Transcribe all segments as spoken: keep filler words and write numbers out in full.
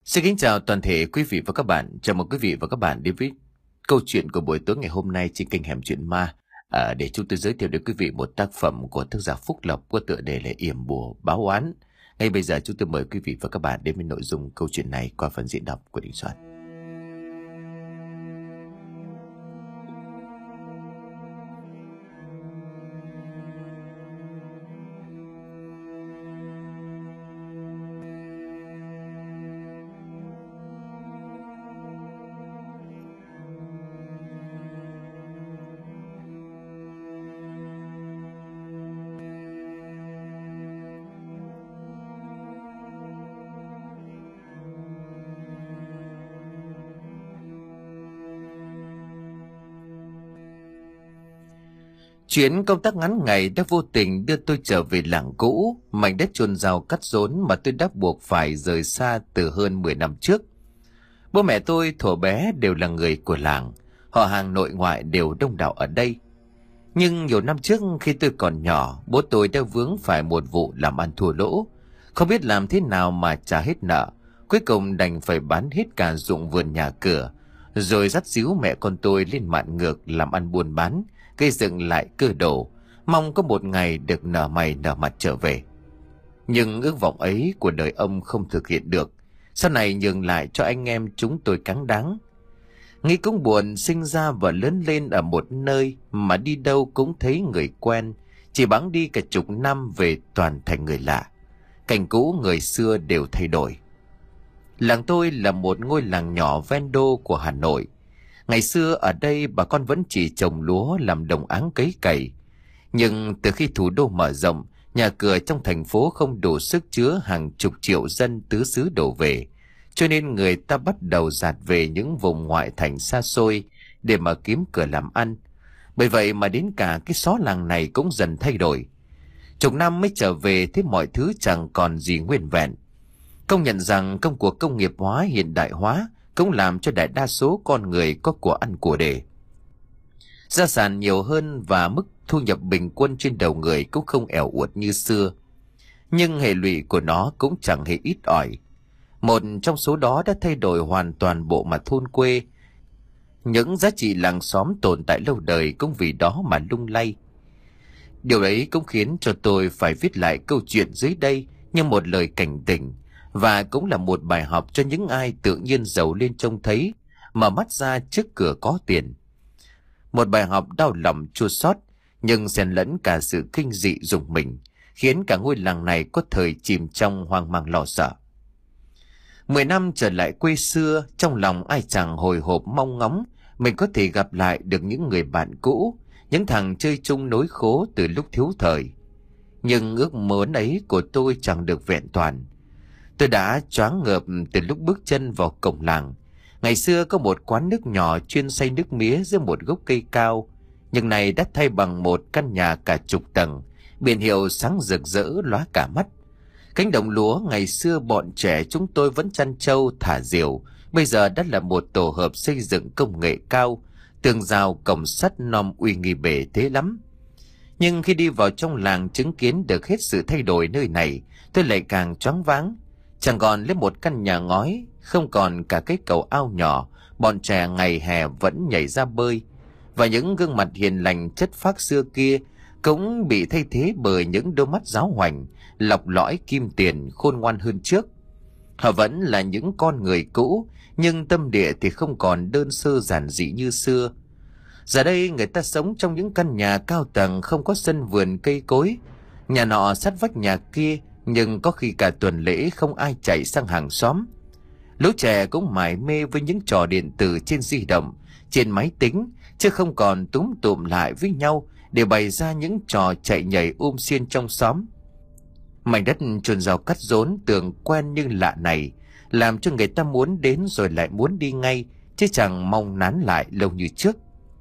Xin kính chào toàn thể quý vị và các bạn. Chào mừng quý vị và các bạn đến với câu chuyện của buổi tối ngày hôm nay trên kênh Hẻm Chuyện Ma. À, để chúng tôi giới thiệu đến quý vị một tác phẩm của tác giả Phúc Lộc có tựa đề là Yểm Bùa Báo Oán. Ngay bây giờ chúng tôi mời quý vị và các bạn đến với nội dung câu chuyện này qua phần diễn đọc của Đình Soạn. Chuyến công tác ngắn ngày đã vô tình đưa tôi trở về làng cũ, mảnh đất chôn rau cắt rốn mà tôi đã buộc phải rời xa từ hơn mười năm trước. Bố mẹ tôi thuở bé đều là người của làng, họ hàng nội ngoại đều đông đảo ở đây. Nhưng nhiều năm trước khi tôi còn nhỏ, bố tôi đã vướng phải một vụ làm ăn thua lỗ, không biết làm thế nào mà trả hết nợ, cuối cùng đành phải bán hết cả ruộng vườn nhà cửa, rồi dắt díu mẹ con tôi lên mạn ngược làm ăn buôn bán, gây dựng lại cơ đồ, mong có một ngày được nở mày nở mặt trở về. Nhưng ước vọng ấy của đời ông không thực hiện được, sau này nhường lại cho anh em chúng tôi cáng đáng. Nghĩ cũng buồn, sinh ra và lớn lên ở một nơi mà đi đâu cũng thấy người quen, chỉ bẵng đi cả chục năm về toàn thành người lạ. Cảnh cũ người xưa đều thay đổi. Làng tôi là một ngôi làng nhỏ ven đô của Hà Nội. Ngày xưa ở đây bà con vẫn chỉ trồng lúa làm đồng áng cấy cày. Nhưng từ khi thủ đô mở rộng, nhà cửa trong thành phố không đủ sức chứa hàng chục triệu dân tứ xứ đổ về, cho nên người ta bắt đầu dạt về những vùng ngoại thành xa xôi để mà kiếm cửa làm ăn. Bởi vậy mà đến cả cái xó làng này cũng dần thay đổi. Chục năm mới trở về thế mọi thứ chẳng còn gì nguyên vẹn. Công nhận rằng công cuộc công nghiệp hóa hiện đại hóa cũng làm cho đại đa số con người có của ăn của để. Gia sản nhiều hơn và mức thu nhập bình quân trên đầu người cũng không ẻo uột như xưa. Nhưng hệ lụy của nó cũng chẳng hề ít ỏi. Một trong số đó đã thay đổi hoàn toàn bộ mặt thôn quê. Những giá trị làng xóm tồn tại lâu đời cũng vì đó mà lung lay. Điều ấy cũng khiến cho tôi phải viết lại câu chuyện dưới đây như một lời cảnh tỉnh, và cũng là một bài học cho những ai tự nhiên giàu lên trông thấy, mở mắt ra trước cửa có tiền. Một bài học đau lòng chua xót, nhưng xen lẫn cả sự kinh dị rùng mình, khiến cả ngôi làng này có thời chìm trong hoang mang lo sợ. Mười năm trở lại quê xưa, trong lòng ai chẳng hồi hộp mong ngóng mình có thể gặp lại được những người bạn cũ, những thằng chơi chung nối khố từ lúc thiếu thời. Nhưng ước muốn ấy của tôi chẳng được vẹn toàn. Tôi đã choáng ngợp từ lúc bước chân vào cổng làng. Ngày xưa có một quán nước nhỏ chuyên xay nước mía dưới một gốc cây cao, nhưng này đã thay bằng một căn nhà cả chục tầng, biển hiệu sáng rực rỡ lóa cả mắt. Cánh đồng lúa ngày xưa bọn trẻ chúng tôi vẫn chăn trâu thả diều, bây giờ đã là một tổ hợp xây dựng công nghệ cao, tường rào cổng sắt nom uy nghi bề thế lắm. Nhưng khi đi vào trong làng chứng kiến được hết sự thay đổi nơi này, tôi lại càng choáng váng. Chẳng còn lấy một căn nhà ngói, không còn cả cái cầu ao nhỏ, bọn trẻ ngày hè vẫn nhảy ra bơi, và những gương mặt hiền lành chất phác xưa kia cũng bị thay thế bởi những đôi mắt giáo hoành, lọc lõi kim tiền, khôn ngoan hơn trước. Họ vẫn là những con người cũ, nhưng tâm địa thì không còn đơn sơ giản dị như xưa. Giờ đây người ta sống trong những căn nhà cao tầng không có sân vườn cây cối, nhà nọ sát vách nhà kia, nhưng có khi cả tuần lễ không ai chạy sang hàng xóm. Lũ trẻ cũng mải mê với những trò điện tử trên di động, trên máy tính, chứ không còn túm tụm lại với nhau để bày ra những trò chạy nhảy um xiên trong xóm. Mảnh đất chôn rau cắt rốn tưởng quen nhưng lạ này làm cho người ta muốn đến rồi lại muốn đi ngay, chứ chẳng mong nán lại lâu như trước.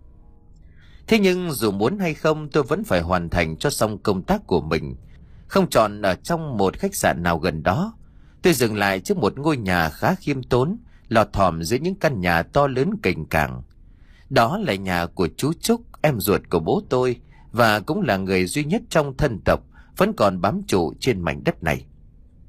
Thế nhưng dù muốn hay không, tôi vẫn phải hoàn thành cho xong công tác của mình. Không chọn ở trong một khách sạn nào gần đó, tôi dừng lại trước một ngôi nhà khá khiêm tốn, lọt thỏm giữa những căn nhà to lớn cành cảng. Đó là nhà của chú Trúc, em ruột của bố tôi, và cũng là người duy nhất trong thân tộc vẫn còn bám trụ trên mảnh đất này.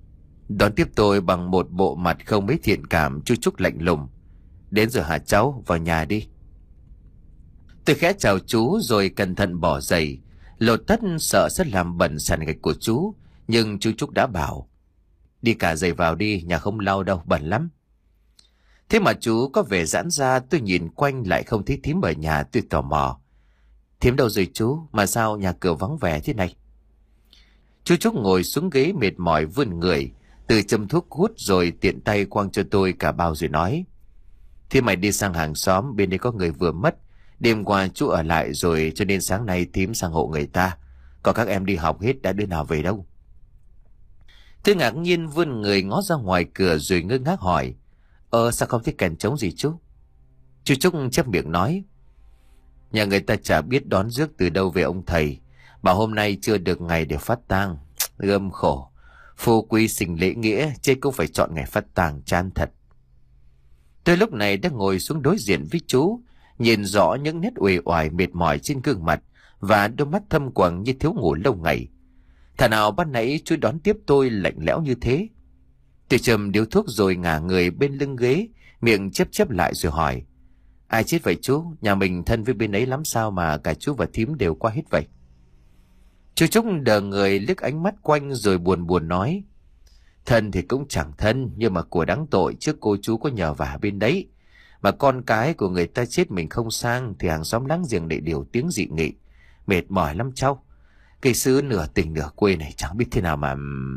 Đón tiếp tôi bằng một bộ mặt không mấy thiện cảm, chú Trúc lạnh lùng. Đến rồi hả cháu, vào nhà đi. Tôi khẽ chào chú rồi cẩn thận bỏ giày, lột tất sợ sẽ làm bẩn sàn gạch của chú. Nhưng chú Trúc đã bảo, đi cả giày vào đi, nhà không lau đâu, bẩn lắm. Thế mà chú có vẻ giãn ra. Tôi nhìn quanh lại không thấy thím ở nhà. Tôi tò mò, thím đâu rồi chú, mà sao nhà cửa vắng vẻ thế này? Chú Trúc ngồi xuống ghế mệt mỏi vươn người, tự châm thuốc hút rồi tiện tay quăng cho tôi cả bao rồi nói, thế mày đi sang hàng xóm, bên đây có người vừa mất. Đêm qua chú ở lại rồi cho nên sáng nay thím sang hộ người ta. Còn các em đi học hết, đã đứa nào về đâu? Tôi ngạc nhiên vươn người ngó ra ngoài cửa rồi ngơ ngác hỏi, Ờ sao không thấy kèn trống gì chú? Chú Trúc chép miệng nói, nhà người ta chả biết đón rước từ đâu về ông thầy, bảo hôm nay chưa được ngày để phát tang. Gơm khổ, phú quý sinh lễ nghĩa, chết cũng phải chọn ngày phát tang, chán thật. Tôi lúc này đã ngồi xuống đối diện với chú, nhìn rõ những nét uể oải mệt mỏi trên gương mặt và đôi mắt thâm quầng như thiếu ngủ lâu ngày. Thà nào ban nãy chú đón tiếp tôi lạnh lẽo như thế. Tôi châm điếu thuốc rồi ngả người bên lưng ghế, miệng chép chép lại rồi hỏi, ai chết vậy chú? Nhà mình thân với bên ấy lắm sao mà cả chú và thím đều qua hết vậy? Chú Trúc đờ người liếc ánh mắt quanh rồi buồn buồn nói, thân thì cũng chẳng thân, nhưng mà của đáng tội trước cô chú có nhờ vả bên đấy. Mà con cái của người ta chết mình không sang thì hàng xóm láng giềng lại điều tiếng dị nghị. Mệt mỏi lắm cháu. Cây xứ nửa tỉnh nửa quê này chẳng biết thế nào mà...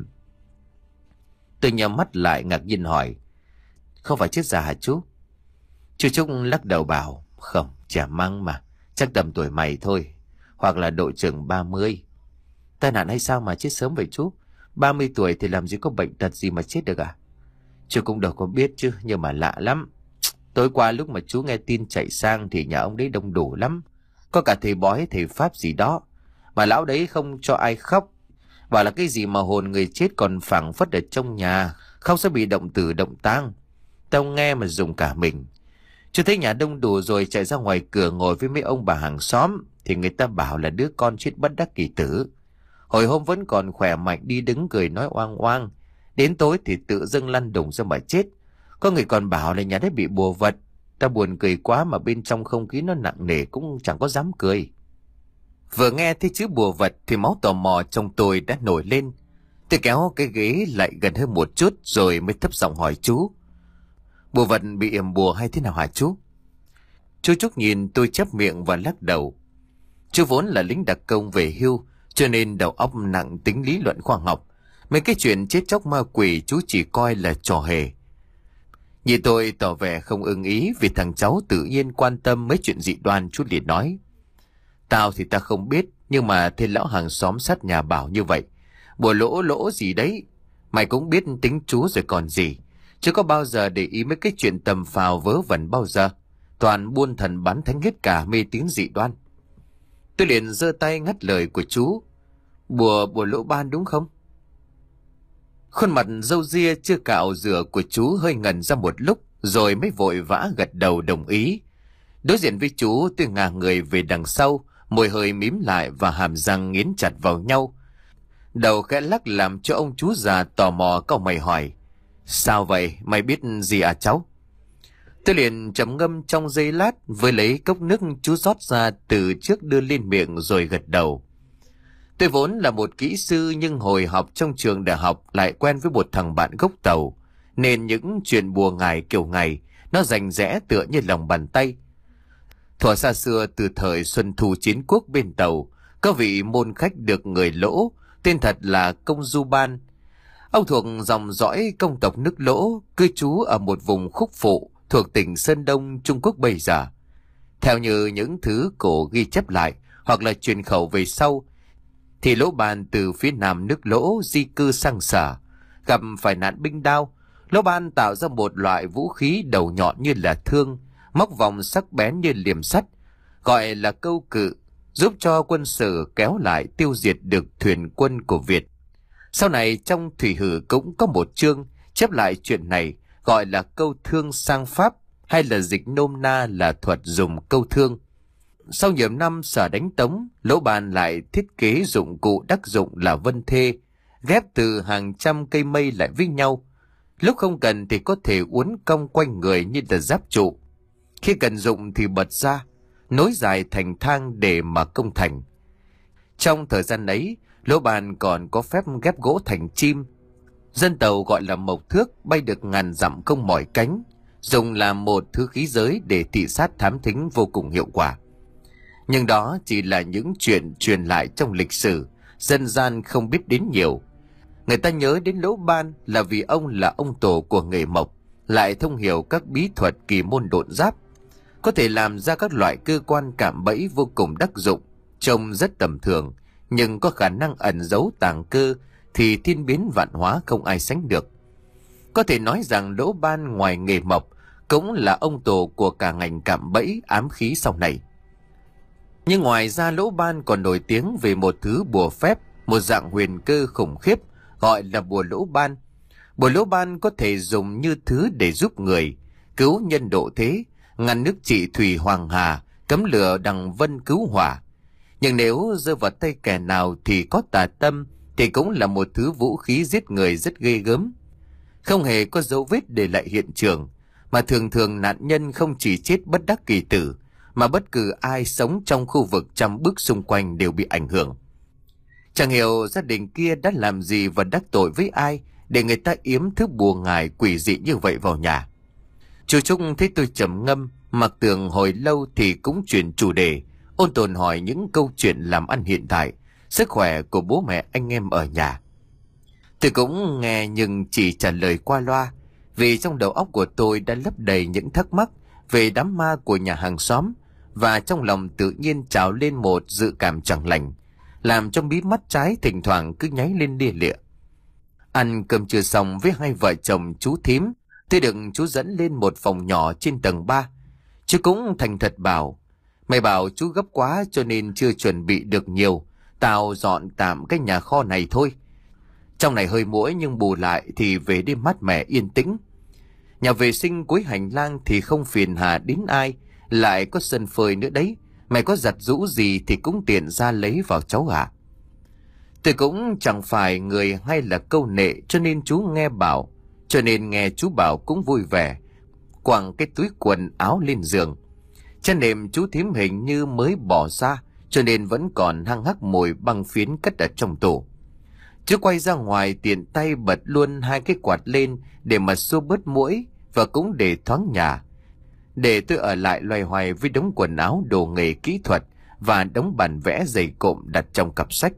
Tôi nhắm mắt lại ngạc nhiên hỏi, không phải chết già hả chú? Chú Trúc lắc đầu bảo, không, trẻ măng mà, chắc tầm tuổi mày thôi, hoặc là độ chừng ba mươi. Tai nạn hay sao mà chết sớm vậy chú? ba mươi tuổi thì làm gì có bệnh tật gì mà chết được à? Chú cũng đâu có biết chứ, nhưng mà lạ lắm. Tối qua lúc mà chú nghe tin chạy sang thì nhà ông đấy đông đủ lắm. Có cả thầy bói, thầy pháp gì đó. Mà lão đấy không cho ai khóc. Bảo là cái gì mà hồn người chết còn phảng phất ở trong nhà, không sẽ bị động tử động tang. Tao nghe mà dùng cả mình. Chú thấy nhà đông đủ rồi chạy ra ngoài cửa ngồi với mấy ông bà hàng xóm, thì người ta bảo là đứa con chết bất đắc kỳ tử. Hồi hôm vẫn còn khỏe mạnh đi đứng cười nói oang oang, đến tối thì tự dưng lăn đùng ra mà chết. Có người còn bảo là nhà đấy bị bùa vật. Ta buồn cười quá mà bên trong không khí nó nặng nề cũng chẳng có dám cười. Vừa nghe thấy chữ bùa vật thì máu tò mò trong tôi đã nổi lên. Tôi kéo cái ghế lại gần hơn một chút rồi mới thấp giọng hỏi chú, bùa vật bị yểm bùa hay thế nào hả chú? Chú Trúc nhìn tôi chép miệng và lắc đầu. Chú vốn là lính đặc công về hưu, cho nên đầu óc nặng tính lý luận khoa học. Mấy cái chuyện chết chóc ma quỷ chú chỉ coi là trò hề. Nhìn tôi tỏ vẻ không ưng ý vì thằng cháu tự nhiên quan tâm mấy chuyện dị đoan, chú liền nói, tao thì ta không biết, nhưng mà thấy lão hàng xóm sát nhà bảo như vậy. Bùa lỗ lỗ gì đấy, mày cũng biết tính chú rồi còn gì. Chứ có bao giờ để ý mấy cái chuyện tầm phào vớ vẩn bao giờ. Toàn buôn thần bán thánh hết cả, mê tín dị đoan. Tôi liền giơ tay ngắt lời của chú, bùa bùa lỗ ban đúng không? Khuôn mặt râu ria chưa cạo rửa của chú hơi ngần ra một lúc rồi mới vội vã gật đầu đồng ý. Đối diện với chú, tôi ngả người về đằng sau, môi hơi mím lại và hàm răng nghiến chặt vào nhau. Đầu khẽ lắc làm cho ông chú già tò mò cau mày hỏi, sao vậy, mày biết gì à cháu? Tôi liền trầm ngâm trong giây lát với lấy cốc nước chú rót ra từ trước đưa lên miệng rồi gật đầu. Tôi vốn là một kỹ sư nhưng hồi học trong trường đại học lại quen với một thằng bạn gốc Tàu, nên những chuyện bùa ngải kiểu ngày nó rành rẽ tựa như lòng bàn tay. Thuở xa xưa từ thời Xuân Thu Chiến Quốc bên Tàu, có vị môn khách được người Lỗ, tên thật là Công Du Ban. Ông thuộc dòng dõi công tộc nước Lỗ, cư trú ở một vùng khúc phụ thuộc tỉnh Sơn Đông, Trung Quốc bây giờ. Theo như những thứ cổ ghi chép lại hoặc là truyền khẩu về sau, thì Lỗ Ban từ phía nam nước Lỗ di cư sang Sở, gặp phải nạn binh đao. Lỗ Ban tạo ra một loại vũ khí đầu nhọn như là thương, móc vòng sắc bén như liềm sắt, gọi là câu cự, giúp cho quân Sở kéo lại tiêu diệt được thuyền quân của Việt. Sau này trong Thủy Hử cũng có một chương chép lại chuyện này, gọi là câu thương sang Pháp, hay là dịch nôm na là thuật dùng câu thương. Sau nhiều năm Sở đánh Tống, Lỗ Ban lại thiết kế dụng cụ đắc dụng là vân thê, ghép từ hàng trăm cây mây lại với nhau. Lúc không cần thì có thể uốn cong quanh người như là giáp trụ. Khi cần dụng thì bật ra, nối dài thành thang để mà công thành. Trong thời gian ấy, lỗ ban còn có phép ghép gỗ thành chim. Dân tàu gọi là mộc thước, bay được ngàn dặm không mỏi cánh, dùng làm một thứ khí giới để thị sát thám thính vô cùng hiệu quả. Nhưng đó chỉ là những chuyện truyền lại trong lịch sử, dân gian không biết đến nhiều. Người ta nhớ đến lỗ ban là vì ông là ông tổ của nghề mộc, lại thông hiểu các bí thuật kỳ môn độn giáp, có thể làm ra các loại cơ quan cạm bẫy vô cùng đắc dụng, trông rất tầm thường, nhưng có khả năng ẩn giấu tàng cơ thì thiên biến vạn hóa không ai sánh được. Có thể nói rằng lỗ ban ngoài nghề mộc cũng là ông tổ của cả ngành cạm bẫy ám khí sau này. Nhưng ngoài ra, lỗ ban còn nổi tiếng về một thứ bùa phép, một dạng huyền cơ khủng khiếp gọi là bùa lỗ ban. Bùa lỗ ban có thể dùng như thứ để giúp người, cứu nhân độ thế, ngăn nước trị thủy hoàng hà, cấm lửa đằng vân cứu hỏa. Nhưng nếu rơi vào tay kẻ nào thì có tà tâm, thì cũng là một thứ vũ khí giết người rất ghê gớm. Không hề có dấu vết để lại hiện trường, mà thường thường nạn nhân không chỉ chết bất đắc kỳ tử, mà bất cứ ai sống trong khu vực trăm bước xung quanh đều bị ảnh hưởng. Chẳng hiểu gia đình kia đã làm gì và đắc tội với ai để người ta yếm thứ bùa ngải quỷ dị như vậy vào nhà. Chú Trúc thấy tôi trầm ngâm, mặc tưởng hồi lâu thì cũng chuyển chủ đề, ôn tồn hỏi những câu chuyện làm ăn hiện tại, sức khỏe của bố mẹ anh em ở nhà. Tôi cũng nghe nhưng chỉ trả lời qua loa, vì trong đầu óc của tôi đã lấp đầy những thắc mắc về đám ma của nhà hàng xóm, và trong lòng tự nhiên trào lên một dự cảm chẳng lành, làm cho mí mắt trái thỉnh thoảng cứ nháy lên lia lịa. Ăn cơm trưa xong với hai vợ chồng chú thím, tôi được chú dẫn lên một phòng nhỏ trên tầng ba. Chú cũng thành thật bảo, mày bảo chú gấp quá cho nên chưa chuẩn bị được nhiều, tao dọn tạm cái nhà kho này thôi. Trong này hơi muỗi nhưng bù lại thì về đêm mát mẻ yên tĩnh. Nhà vệ sinh cuối hành lang thì không phiền hà đến ai, lại có sân phơi nữa đấy. Mày có giặt giũ gì thì cũng tiện ra lấy vào cháu ạ. Tôi cũng chẳng phải người hay là câu nệ, cho nên chú nghe bảo, cho nên nghe chú bảo cũng vui vẻ, quẳng cái túi quần áo lên giường. Chăn nệm chú thím hình như mới bỏ ra, cho nên vẫn còn hăng hắc mùi băng phiến cất ở trong tủ. Chú quay ra ngoài tiện tay bật luôn hai cái quạt lên để mà xua bớt muỗi, và cũng để thoáng nhà. Để tôi ở lại loay hoay với đống quần áo đồ nghề kỹ thuật và đống bản vẽ dày cộm đặt trong cặp sách.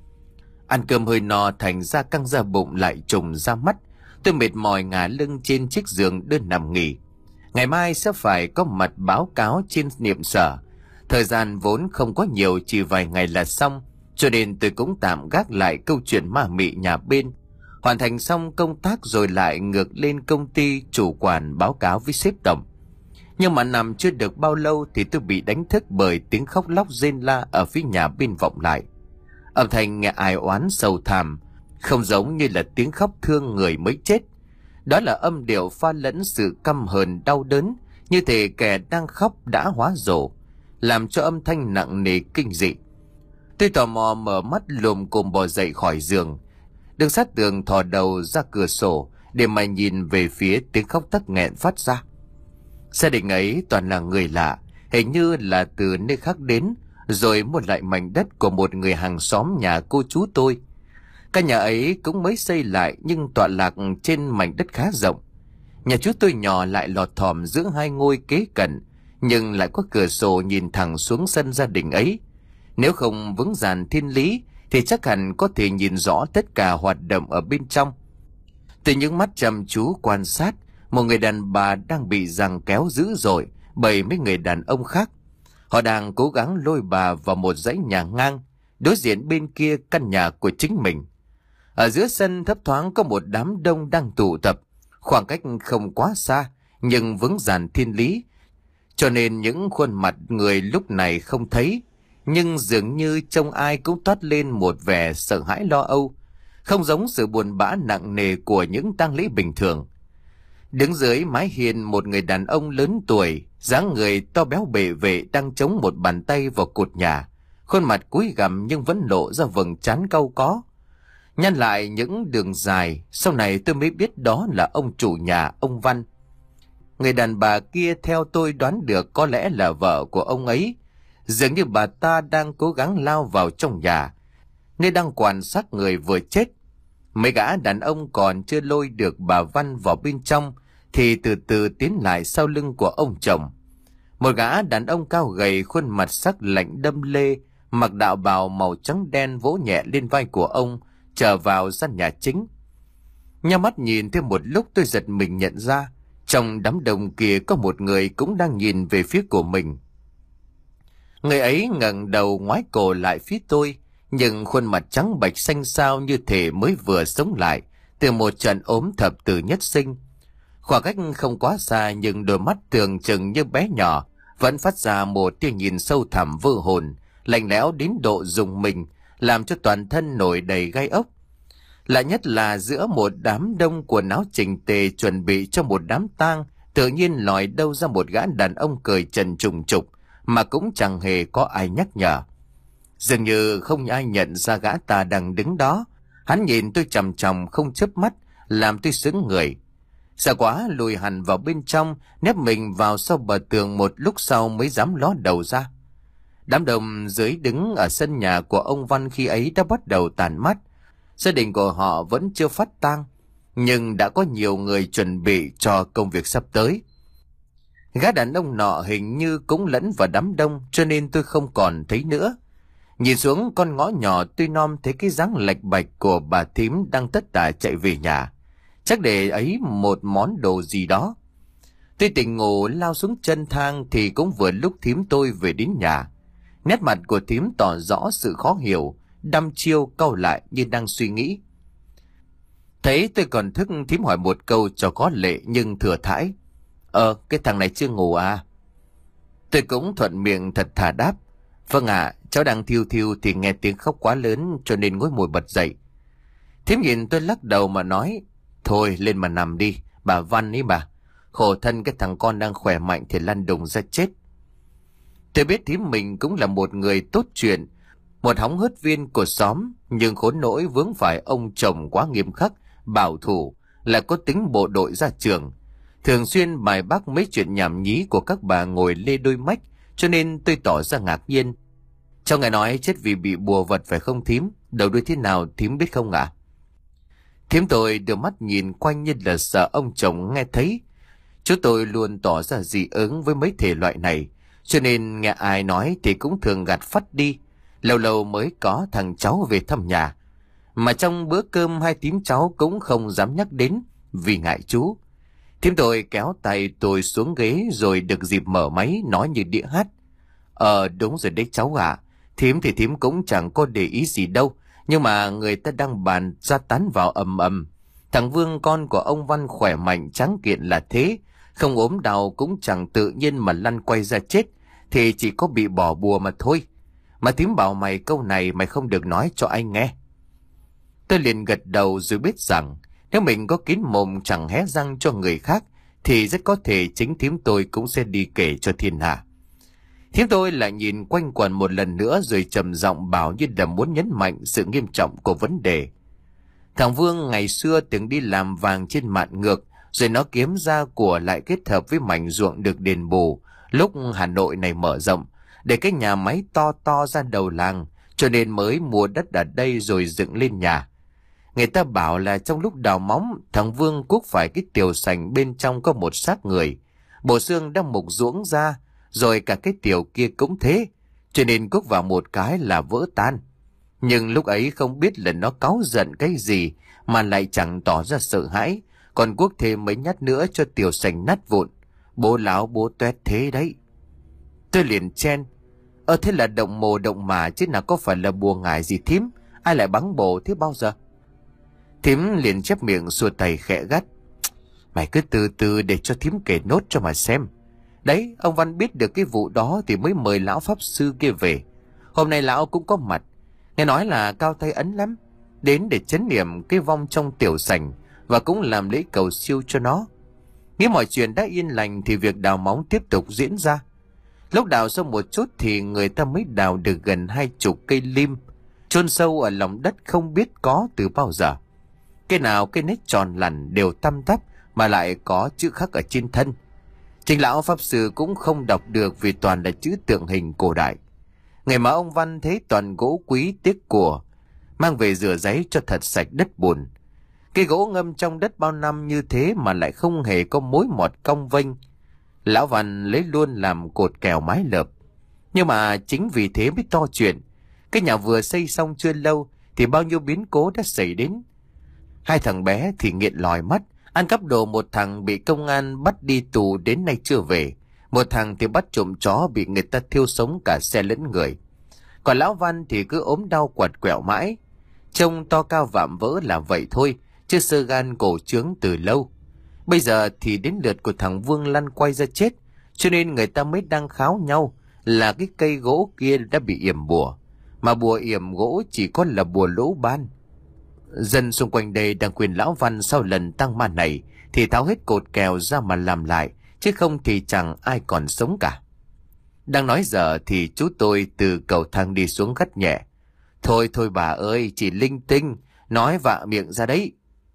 Ăn cơm hơi no thành ra căng ra bụng lại trùng ra mắt. Tôi mệt mỏi ngả lưng trên chiếc giường đơn nằm nghỉ. Ngày mai sẽ phải có mặt báo cáo trên niệm sở. Thời gian vốn không có nhiều, chỉ vài ngày là xong, cho nên tôi cũng tạm gác lại câu chuyện ma mị nhà bên. Hoàn thành xong công tác rồi lại ngược lên công ty chủ quản báo cáo với sếp tổng. Nhưng mà nằm chưa được bao lâu thì tôi bị đánh thức bởi tiếng khóc lóc rên la ở phía nhà bên vọng lại. Âm thanh nghe ai oán sầu thảm, không giống như là tiếng khóc thương người mới chết. Đó là âm điệu pha lẫn sự căm hờn đau đớn, như thể kẻ đang khóc đã hóa rồ, làm cho âm thanh nặng nề kinh dị. Tôi tò mò mở mắt lồm cồm bò dậy khỏi giường, đứng sát tường thò đầu ra cửa sổ để mà nhìn về phía tiếng khóc tắc nghẹn phát ra. Gia đình ấy toàn là người lạ, hình như là từ nơi khác đến, rồi mua lại mảnh đất của một người hàng xóm nhà cô chú tôi. Căn nhà ấy cũng mới xây lại nhưng tọa lạc trên mảnh đất khá rộng. Nhà chú tôi nhỏ lại lọt thỏm giữa hai ngôi kế cận, nhưng lại có cửa sổ nhìn thẳng xuống sân gia đình ấy. Nếu không vững dàn thiên lý thì chắc hẳn có thể nhìn rõ tất cả hoạt động ở bên trong. Từ những mắt chăm chú quan sát, một người đàn bà đang bị giằng kéo dữ dội bởi mấy người đàn ông khác. Họ đang cố gắng lôi bà vào một dãy nhà ngang, đối diện bên kia căn nhà của chính mình. Ở giữa sân thấp thoáng có một đám đông đang tụ tập, khoảng cách không quá xa nhưng vững dàn thiên lý, cho nên những khuôn mặt người lúc này không thấy, nhưng dường như trông ai cũng toát lên một vẻ sợ hãi lo âu, không giống sự buồn bã nặng nề của những tang lễ bình thường. Đứng dưới mái hiên, một người đàn ông lớn tuổi, dáng người to béo bề vệ đang chống một bàn tay vào cột nhà, khuôn mặt cúi gằm nhưng vẫn lộ ra vầng trán cau có. nhăn lại những đường dài. Sau này tôi mới biết đó là ông chủ nhà, ông Văn. Người đàn bà kia theo tôi đoán được có lẽ là vợ của ông ấy. Dường như bà ta đang cố gắng lao vào trong nhà, nơi đang quan sát người vừa chết. Mấy gã đàn ông còn chưa lôi được bà Văn vào bên trong thì từ từ tiến lại sau lưng của ông chồng. Một gã đàn ông cao gầy, khuôn mặt sắc lạnh đâm lê, mặc đạo bào màu trắng đen vỗ nhẹ lên vai của ông, trở vào gian nhà chính. Nhắm mắt nhìn thêm một lúc, tôi giật mình nhận ra trong đám đông kia có một người cũng đang nhìn về phía của mình. Người ấy ngẩng đầu ngoái cổ lại phía tôi, nhưng khuôn mặt trắng bệch xanh xao như thể mới vừa sống lại từ một trận ốm thập tử nhất sinh. Khoảng cách không quá xa, nhưng đôi mắt tưởng chừng như bé nhỏ vẫn phát ra một tia nhìn sâu thẳm vô hồn, lạnh lẽo đến độ rùng mình, làm cho toàn thân nổi đầy gai ốc. Lạ nhất là giữa một đám đông quần áo chỉnh tề chuẩn bị cho một đám tang, tự nhiên lòi đâu ra một gã đàn ông cười trần trùng trục mà cũng chẳng hề có ai nhắc nhở. Dường như không ai nhận ra gã ta đang đứng đó. Hắn nhìn tôi chằm chằm không chớp mắt, làm tôi sững người. Sợ quá lùi hẳn vào bên trong, nép mình vào sau bờ tường, một lúc sau mới dám ló đầu ra. Đám đông dưới đứng ở sân nhà của ông Văn khi ấy đã bắt đầu tàn mắt. Gia đình của họ vẫn chưa phát tang, nhưng đã có nhiều người chuẩn bị cho công việc sắp tới. Gã đàn ông nọ hình như cũng lẫn vào đám đông, cho nên tôi không còn thấy nữa. Nhìn xuống con ngõ nhỏ, tôi nom thấy cái dáng lạch bạch của bà thím đang tất tả chạy về nhà, chắc để ấy một món đồ gì đó. Tôi tỉnh ngủ lao xuống chân thang thì cũng vừa lúc thím tôi về đến nhà. Nét mặt của thím tỏ rõ sự khó hiểu, đăm chiêu cau lại như đang suy nghĩ. Thấy tôi còn thức, thím hỏi một câu cho có lệ nhưng thừa thãi: Ờ, cái thằng này chưa ngủ à? Tôi cũng thuận miệng thật thà đáp: Vâng ạ, à, cháu đang thiêu thiêu thì nghe tiếng khóc quá lớn cho nên ngồi ngồi bật dậy. Thím nhìn tôi lắc đầu mà nói: Thôi lên mà nằm đi, bà Văn ấy bà. Khổ thân cái thằng con đang khỏe mạnh thì lăn đùng ra chết. Tôi biết thím mình cũng là một người tốt chuyện, một hóng hớt viên của xóm, nhưng khốn nỗi vướng phải ông chồng quá nghiêm khắc, bảo thủ, là có tính bộ đội ra trường. Thường xuyên bài bác mấy chuyện nhảm nhí của các bà ngồi lê đôi mách, cho nên tôi tỏ ra ngạc nhiên. Cháu nghe nói chết vì bị bùa vật phải không thím? Đầu đuôi thế nào thím biết không ạ? À? Thím tôi đưa mắt nhìn quanh như là sợ ông chồng nghe thấy. Chú tôi luôn tỏ ra dị ứng với mấy thể loại này, cho nên nghe ai nói thì cũng thường gạt phắt đi. Lâu lâu mới có thằng cháu về thăm nhà, mà trong bữa cơm hai thím cháu cũng không dám nhắc đến vì ngại chú. Thím tôi kéo tay tôi xuống ghế rồi được dịp mở máy nói như đĩa hát: Ờ đúng rồi đấy cháu ạ. À. Thím thì thím cũng chẳng có để ý gì đâu, nhưng mà người ta đang bàn ra tán vào ầm ầm. Thằng Vương con của ông Văn khỏe mạnh tráng kiện là thế, không ốm đau cũng chẳng tự nhiên mà lăn quay ra chết, thì chỉ có bị bỏ bùa mà thôi. Mà thím bảo mày câu này mày không được nói cho anh nghe. Tôi liền gật đầu rồi biết rằng nếu mình có kín mồm chẳng hé răng cho người khác thì rất có thể chính thím tôi cũng sẽ đi kể cho thiên hạ. Thím tôi lại nhìn quanh quẩn một lần nữa rồi trầm giọng bảo như là muốn nhấn mạnh sự nghiêm trọng của vấn đề. Thằng Vương ngày xưa từng đi làm vàng trên mạn ngược, rồi nó kiếm ra của lại kết hợp với mảnh ruộng được đền bù lúc Hà Nội này mở rộng để cái nhà máy to to ra đầu làng, cho nên mới mua đất ở đây rồi dựng lên nhà. Người ta bảo là trong lúc đào móng, thằng Vương cuốc phải cái tiểu sành bên trong có một xác người, bộ xương đang mục ruỗng ra, rồi cả cái tiểu kia cũng thế, cho nên cuốc vào một cái là vỡ tan. Nhưng lúc ấy không biết là nó cáu giận cái gì mà lại chẳng tỏ ra sợ hãi, còn cuốc thêm mấy nhát nữa cho tiểu sành nát vụn. Bố láo bố toét thế đấy. Tôi liền chen: Ờ thế là động mồ động mà chứ nào có phải là bùa ngải gì thím, ai lại bắn bổ thế bao giờ? Thím liền chép miệng xua tay khẽ gắt: Mày cứ từ từ để cho thím kể nốt cho mà xem. Đấy, ông Văn biết được cái vụ đó thì mới mời lão pháp sư kia về. Hôm nay lão cũng có mặt, nghe nói là cao tay ấn lắm, đến để trấn niệm cái vong trong tiểu sảnh và cũng làm lễ cầu siêu cho nó. Nghĩ mọi chuyện đã yên lành thì việc đào móng tiếp tục diễn ra. Lúc đào xong một chút thì người ta mới đào được gần hai chục cây lim. chôn sâu ở lòng đất không biết có từ bao giờ. Cái nào cái nét tròn lẳn đều tăm tắp mà lại có chữ khắc ở trên thân. Chính lão pháp sư cũng không đọc được vì toàn là chữ tượng hình cổ đại. Ngày mà ông Văn thấy toàn gỗ quý tiếc của, mang về rửa giấy cho thật sạch đất bùn. Cái gỗ ngâm trong đất bao năm như thế mà lại không hề có mối mọt cong vênh. Lão Văn lấy luôn làm cột kèo mái lợp. Nhưng mà chính vì thế mới to chuyện. Cái nhà vừa xây xong chưa lâu thì bao nhiêu biến cố đã xảy đến. Hai thằng bé thì nghiện lòi mất, ăn cắp đồ, một thằng bị công an bắt đi tù đến nay chưa về. Một thằng thì bắt trộm chó bị người ta thiêu sống cả xe lẫn người. Còn lão Văn thì cứ ốm đau quặt quẹo mãi. Trông to cao vạm vỡ là vậy thôi, chứ xơ gan cổ trướng từ lâu. Bây giờ thì đến lượt của thằng Vương lăn quay ra chết, cho nên người ta mới đang kháo nhau là cái cây gỗ kia đã bị yểm bùa. Mà bùa yểm gỗ chỉ có là bùa lỗ ban. Dân xung quanh đây đang khuyên lão Văn sau lần tăng ma này thì tháo hết cột kèo ra mà làm lại, chứ không thì chẳng ai còn sống cả. Đang nói giờ thì chú tôi từ cầu thang đi xuống gắt nhẹ. Thôi thôi bà ơi, chỉ linh tinh, nói vạ miệng ra đấy.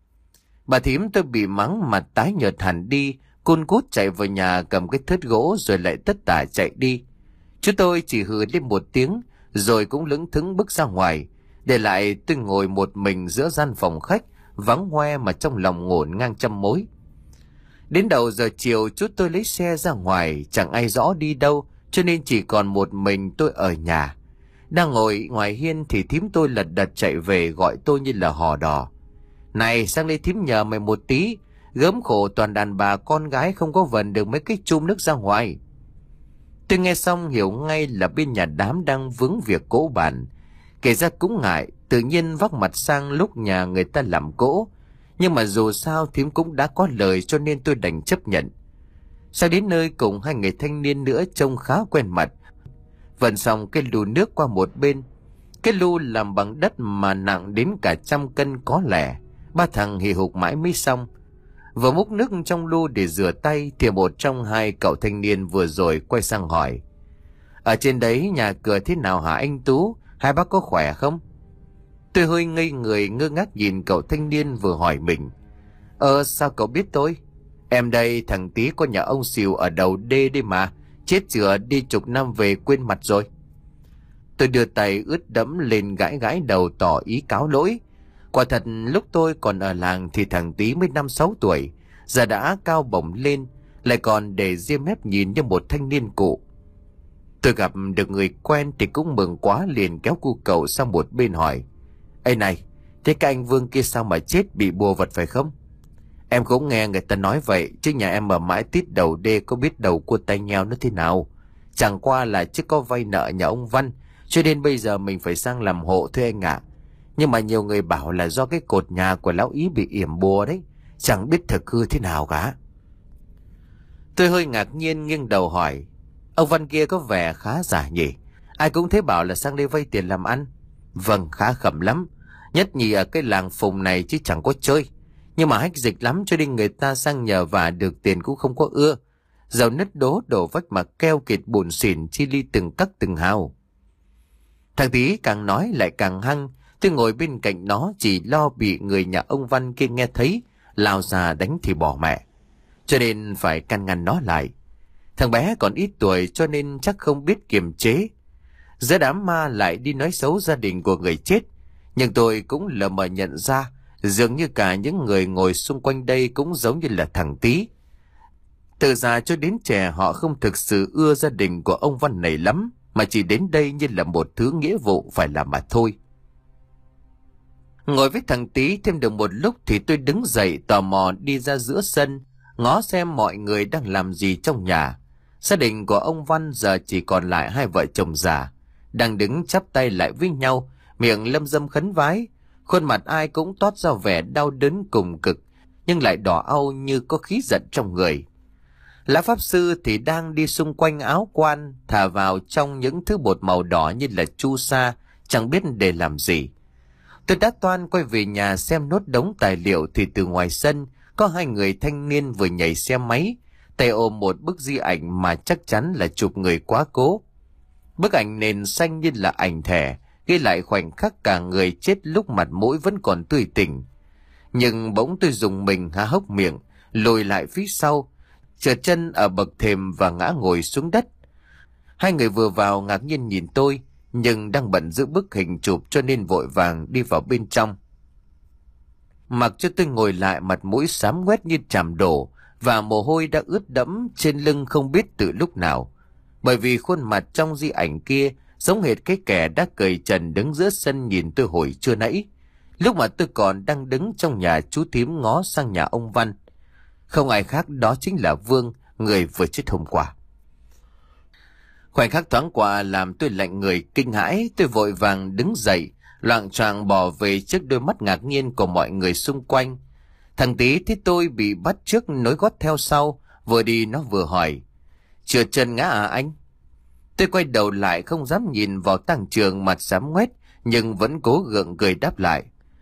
Bà thím tôi bị mắng mặt tái nhợt hẳn đi, cun cút chạy vào nhà cầm cái thớt gỗ rồi lại tất tả chạy đi. Chú tôi chỉ hừ lên một tiếng rồi cũng lững thững bước ra ngoài, để lại tôi ngồi một mình giữa gian phòng khách vắng hoe mà trong lòng ngổn ngang trăm mối. Đến đầu giờ chiều chú tôi lấy xe ra ngoài, chẳng ai rõ đi đâu, cho nên chỉ còn một mình tôi ở nhà. Đang ngồi ngoài hiên thì thím tôi lật đật chạy về gọi tôi như là hò đò. Này, sang đây thím nhờ mày một tí, gớm khổ toàn đàn bà con gái không có vần được mấy cái chum nước ra ngoài. Tôi nghe xong hiểu ngay là bên nhà đám đang vướng việc cỗ bàn. Kể ra cũng ngại, tự nhiên vác mặt sang lúc nhà người ta làm cỗ. Nhưng mà dù sao thím cũng đã có lời cho nên tôi đành chấp nhận. Sang đến nơi cùng hai người thanh niên nữa trông khá quen mặt. Vận xong cái lu nước qua một bên. Cái lu làm bằng đất mà nặng đến cả trăm cân có lẽ. Ba thằng hì hục mãi mới xong. Vừa múc nước trong lu để rửa tay thì một trong hai cậu thanh niên vừa rồi quay sang hỏi: Ở trên đấy nhà cửa thế nào hả anh Tú? Hai bác có khỏe không? Tôi hơi ngây người ngơ ngác nhìn cậu thanh niên vừa hỏi mình. Ờ sao cậu biết tôi? Em đây, thằng Tí có nhà ông xìu ở đầu đê đi mà. Chết chửa đi chục năm về quên mặt rồi. Tôi đưa tay ướt đẫm lên gãi gãi đầu tỏ ý cáo lỗi. Quả thật lúc tôi còn ở làng thì thằng Tí mới năm sáu tuổi, giờ đã cao bổng lên, lại còn để ria mép nhìn như một thanh niên cụ. Tôi gặp được người quen thì cũng mừng quá, liền kéo cu cậu sang một bên hỏi: Ê này, thế cái anh Vương kia sao mà chết, bị bùa vật phải không? Em cũng nghe người ta nói vậy, chứ nhà em ở mãi tít đầu đê có biết đầu cua tay nheo nó thế nào. Chẳng qua là chứ có vay nợ nhà ông Văn, cho nên bây giờ mình phải sang làm hộ thôi anh ạ. Nhưng mà nhiều người bảo là do cái cột nhà của lão Ý bị yểm bùa đấy, chẳng biết thực hư thế nào cả. Tôi hơi ngạc nhiên nghiêng đầu hỏi: Ông Văn kia có vẻ khá giả nhỉ? Ai cũng thấy bảo là sang đây vay tiền làm ăn. Vâng, khá khẩm lắm. Nhất nhì ở cái làng Phùng này chứ chẳng có chơi. Nhưng mà hách dịch lắm cho nên người ta sang nhờ và được tiền cũng không có ưa. Giàu nứt đố đổ vách mà keo kiệt bùn xỉn chi ly từng cắc từng hào. Thằng Tí càng nói lại càng hăng. Tôi ngồi bên cạnh nó chỉ lo bị người nhà ông Văn kia nghe thấy lao ra đánh thì bỏ mẹ, cho nên phải can ngăn nó lại. Thằng bé còn ít tuổi cho nên chắc không biết kiềm chế. Giữa đám ma lại đi nói xấu gia đình của người chết. Nhưng tôi cũng lờ mờ nhận ra dường như cả những người ngồi xung quanh đây cũng giống như là thằng Tí. Từ già cho đến trẻ họ không thực sự ưa gia đình của ông Văn này lắm, mà chỉ đến đây như là một thứ nghĩa vụ phải làm mà thôi. Ngồi với thằng Tí thêm được một lúc thì tôi đứng dậy tò mò đi ra giữa sân, ngó xem mọi người đang làm gì trong nhà. Gia đình của ông Văn giờ chỉ còn lại hai vợ chồng già, đang đứng chắp tay lại với nhau, miệng lâm dâm khấn vái. Khuôn mặt ai cũng toát ra vẻ đau đớn cùng cực, nhưng lại đỏ au như có khí giận trong người. Lão pháp sư thì đang đi xung quanh áo quan, thả vào trong những thứ bột màu đỏ như là chu sa, chẳng biết để làm gì. Tôi đã toan quay về nhà xem nốt đống tài liệu thì từ ngoài sân có hai người thanh niên vừa nhảy xe máy, tay ôm một bức di ảnh mà chắc chắn là chụp người quá cố. Bức ảnh nền xanh như là ảnh thẻ, ghi lại khoảnh khắc cả người chết lúc mặt mũi vẫn còn tươi tỉnh. Nhưng bỗng tôi dùng mình há hốc miệng, lùi lại phía sau, trượt chân ở bậc thềm và ngã ngồi xuống đất. Hai người vừa vào ngạc nhiên nhìn tôi, nhưng đang bận giữ bức hình chụp cho nên vội vàng đi vào bên trong. Mặc cho tôi ngồi lại, mặt mũi xám ngoét như chàm đổ và mồ hôi đã ướt đẫm trên lưng không biết từ lúc nào. Bởi vì khuôn mặt trong di ảnh kia giống hệt cái kẻ đã cởi trần đứng giữa sân nhìn tôi hồi trưa nãy, lúc mà tôi còn đang đứng trong nhà chú thím ngó sang nhà ông Văn. Không ai khác, đó chính là Vương, người vừa chết hôm qua. Khoảnh khắc thoáng qua làm tôi lạnh người kinh hãi. Tôi vội vàng đứng dậy, loạng choạng bỏ về trước đôi mắt ngạc nhiên của mọi người xung quanh. Thằng Tí thấy tôi bị bắt trước nối gót theo sau, vừa đi nó vừa hỏi: "Trượt chân ngã à anh?" Tôi quay đầu lại không dám nhìn vào Tăng Trường, mặt xám ngoét nhưng vẫn cố gượng cười đáp lại: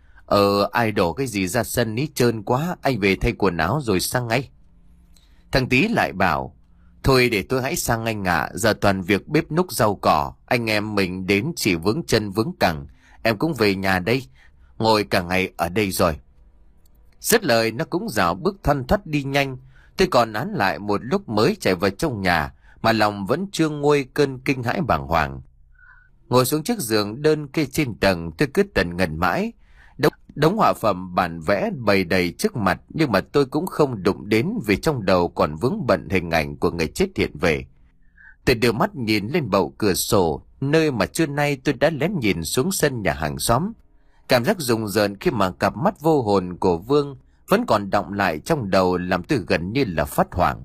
Ờ ai đổ cái gì ra sân ní, trơn quá, anh về thay quần áo rồi sang ngay." Thằng Tí lại bảo: "Thôi để tôi hãy sang anh ạ, giờ toàn việc bếp núc rau cỏ, anh em mình đến chỉ vướng chân vướng cẳng, em cũng về nhà đây, ngồi cả ngày ở đây rồi." Dứt lời nó cũng rảo bước thoăn thoắt đi nhanh. Tôi còn nán lại một lúc mới chạy vào trong nhà, mà lòng vẫn chưa nguôi cơn kinh hãi bàng hoàng. Ngồi xuống chiếc giường đơn kê trên tầng, tôi cứ tần ngần mãi. Đống, đống họa phẩm bản vẽ bày đầy trước mặt, nhưng mà tôi cũng không đụng đến vì trong đầu còn vướng bận hình ảnh của người chết hiện về. Tôi đưa mắt nhìn lên bậu cửa sổ, nơi mà trưa nay tôi đã lén nhìn xuống sân nhà hàng xóm. Cảm giác rùng rợn khi mà cặp mắt vô hồn của Vương vẫn còn đọng lại trong đầu làm tôi gần như là phát hoảng.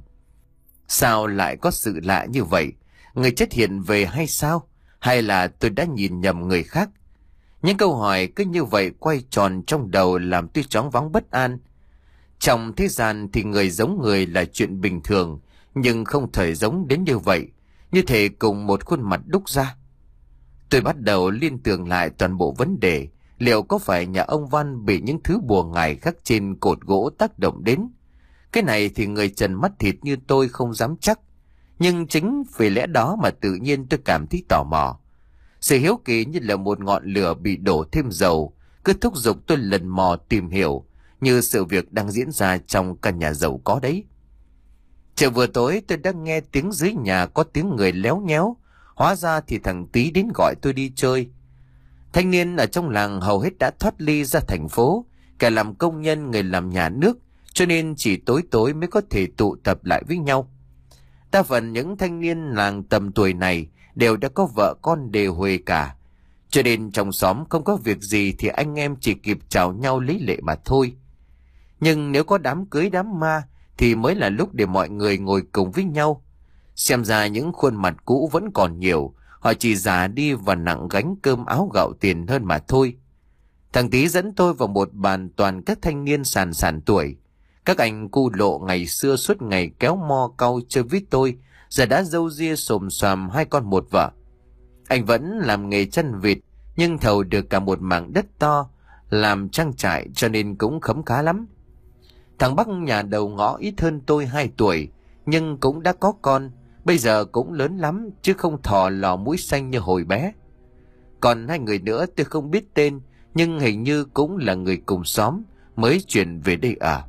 Sao lại có sự lạ như vậy? Người chết hiện về hay sao? Hay là tôi đã nhìn nhầm người khác? Những câu hỏi cứ như vậy quay tròn trong đầu làm tôi choáng váng bất an. Trong thế gian thì người giống người là chuyện bình thường, nhưng không thể giống đến như vậy, như thể cùng một khuôn mặt đúc ra. Tôi bắt đầu liên tưởng lại toàn bộ vấn đề. Liệu có phải nhà ông Văn bị những thứ bùa ngải khắc trên cột gỗ tác động đến? Cái này thì người trần mắt thịt như tôi không dám chắc. Nhưng chính vì lẽ đó mà tự nhiên tôi cảm thấy tò mò. Sự hiếu kỳ như là một ngọn lửa bị đổ thêm dầu, cứ thúc giục tôi lần mò tìm hiểu, như sự việc đang diễn ra trong căn nhà giàu có đấy. Chiều vừa tối tôi đã nghe tiếng dưới nhà có tiếng người léo nhéo. Hóa ra thì thằng Tí đến gọi tôi đi chơi. Thanh niên ở trong làng hầu hết đã thoát ly ra thành phố, kẻ làm công nhân, người làm nhà nước, cho nên chỉ tối tối mới có thể tụ tập lại với nhau. Đa phần những thanh niên làng tầm tuổi này đều đã có vợ con đều huề cả, cho nên trong xóm không có việc gì thì anh em chỉ kịp chào nhau lấy lệ mà thôi. Nhưng nếu có đám cưới đám ma thì mới là lúc để mọi người ngồi cùng với nhau. Xem ra những khuôn mặt cũ vẫn còn nhiều, họ chỉ già đi và nặng gánh cơm áo gạo tiền hơn mà thôi. Thằng Tí dẫn tôi vào một bàn toàn các thanh niên sàn sàn tuổi. Các anh cu lộ ngày xưa suốt ngày kéo mo cau chơi với tôi, giờ đã râu ria xồm xoàm hai con một vợ. Anh vẫn làm nghề chăn vịt, nhưng thầu được cả một mảng đất to làm trang trại, cho nên cũng khấm khá lắm. Thằng Bắc nhà đầu ngõ ít hơn tôi hai tuổi, nhưng cũng đã có con, bây giờ cũng lớn lắm chứ không thò lò mũi xanh như hồi bé. Còn hai người nữa tôi không biết tên, nhưng hình như cũng là người cùng xóm, mới chuyển về đây ở.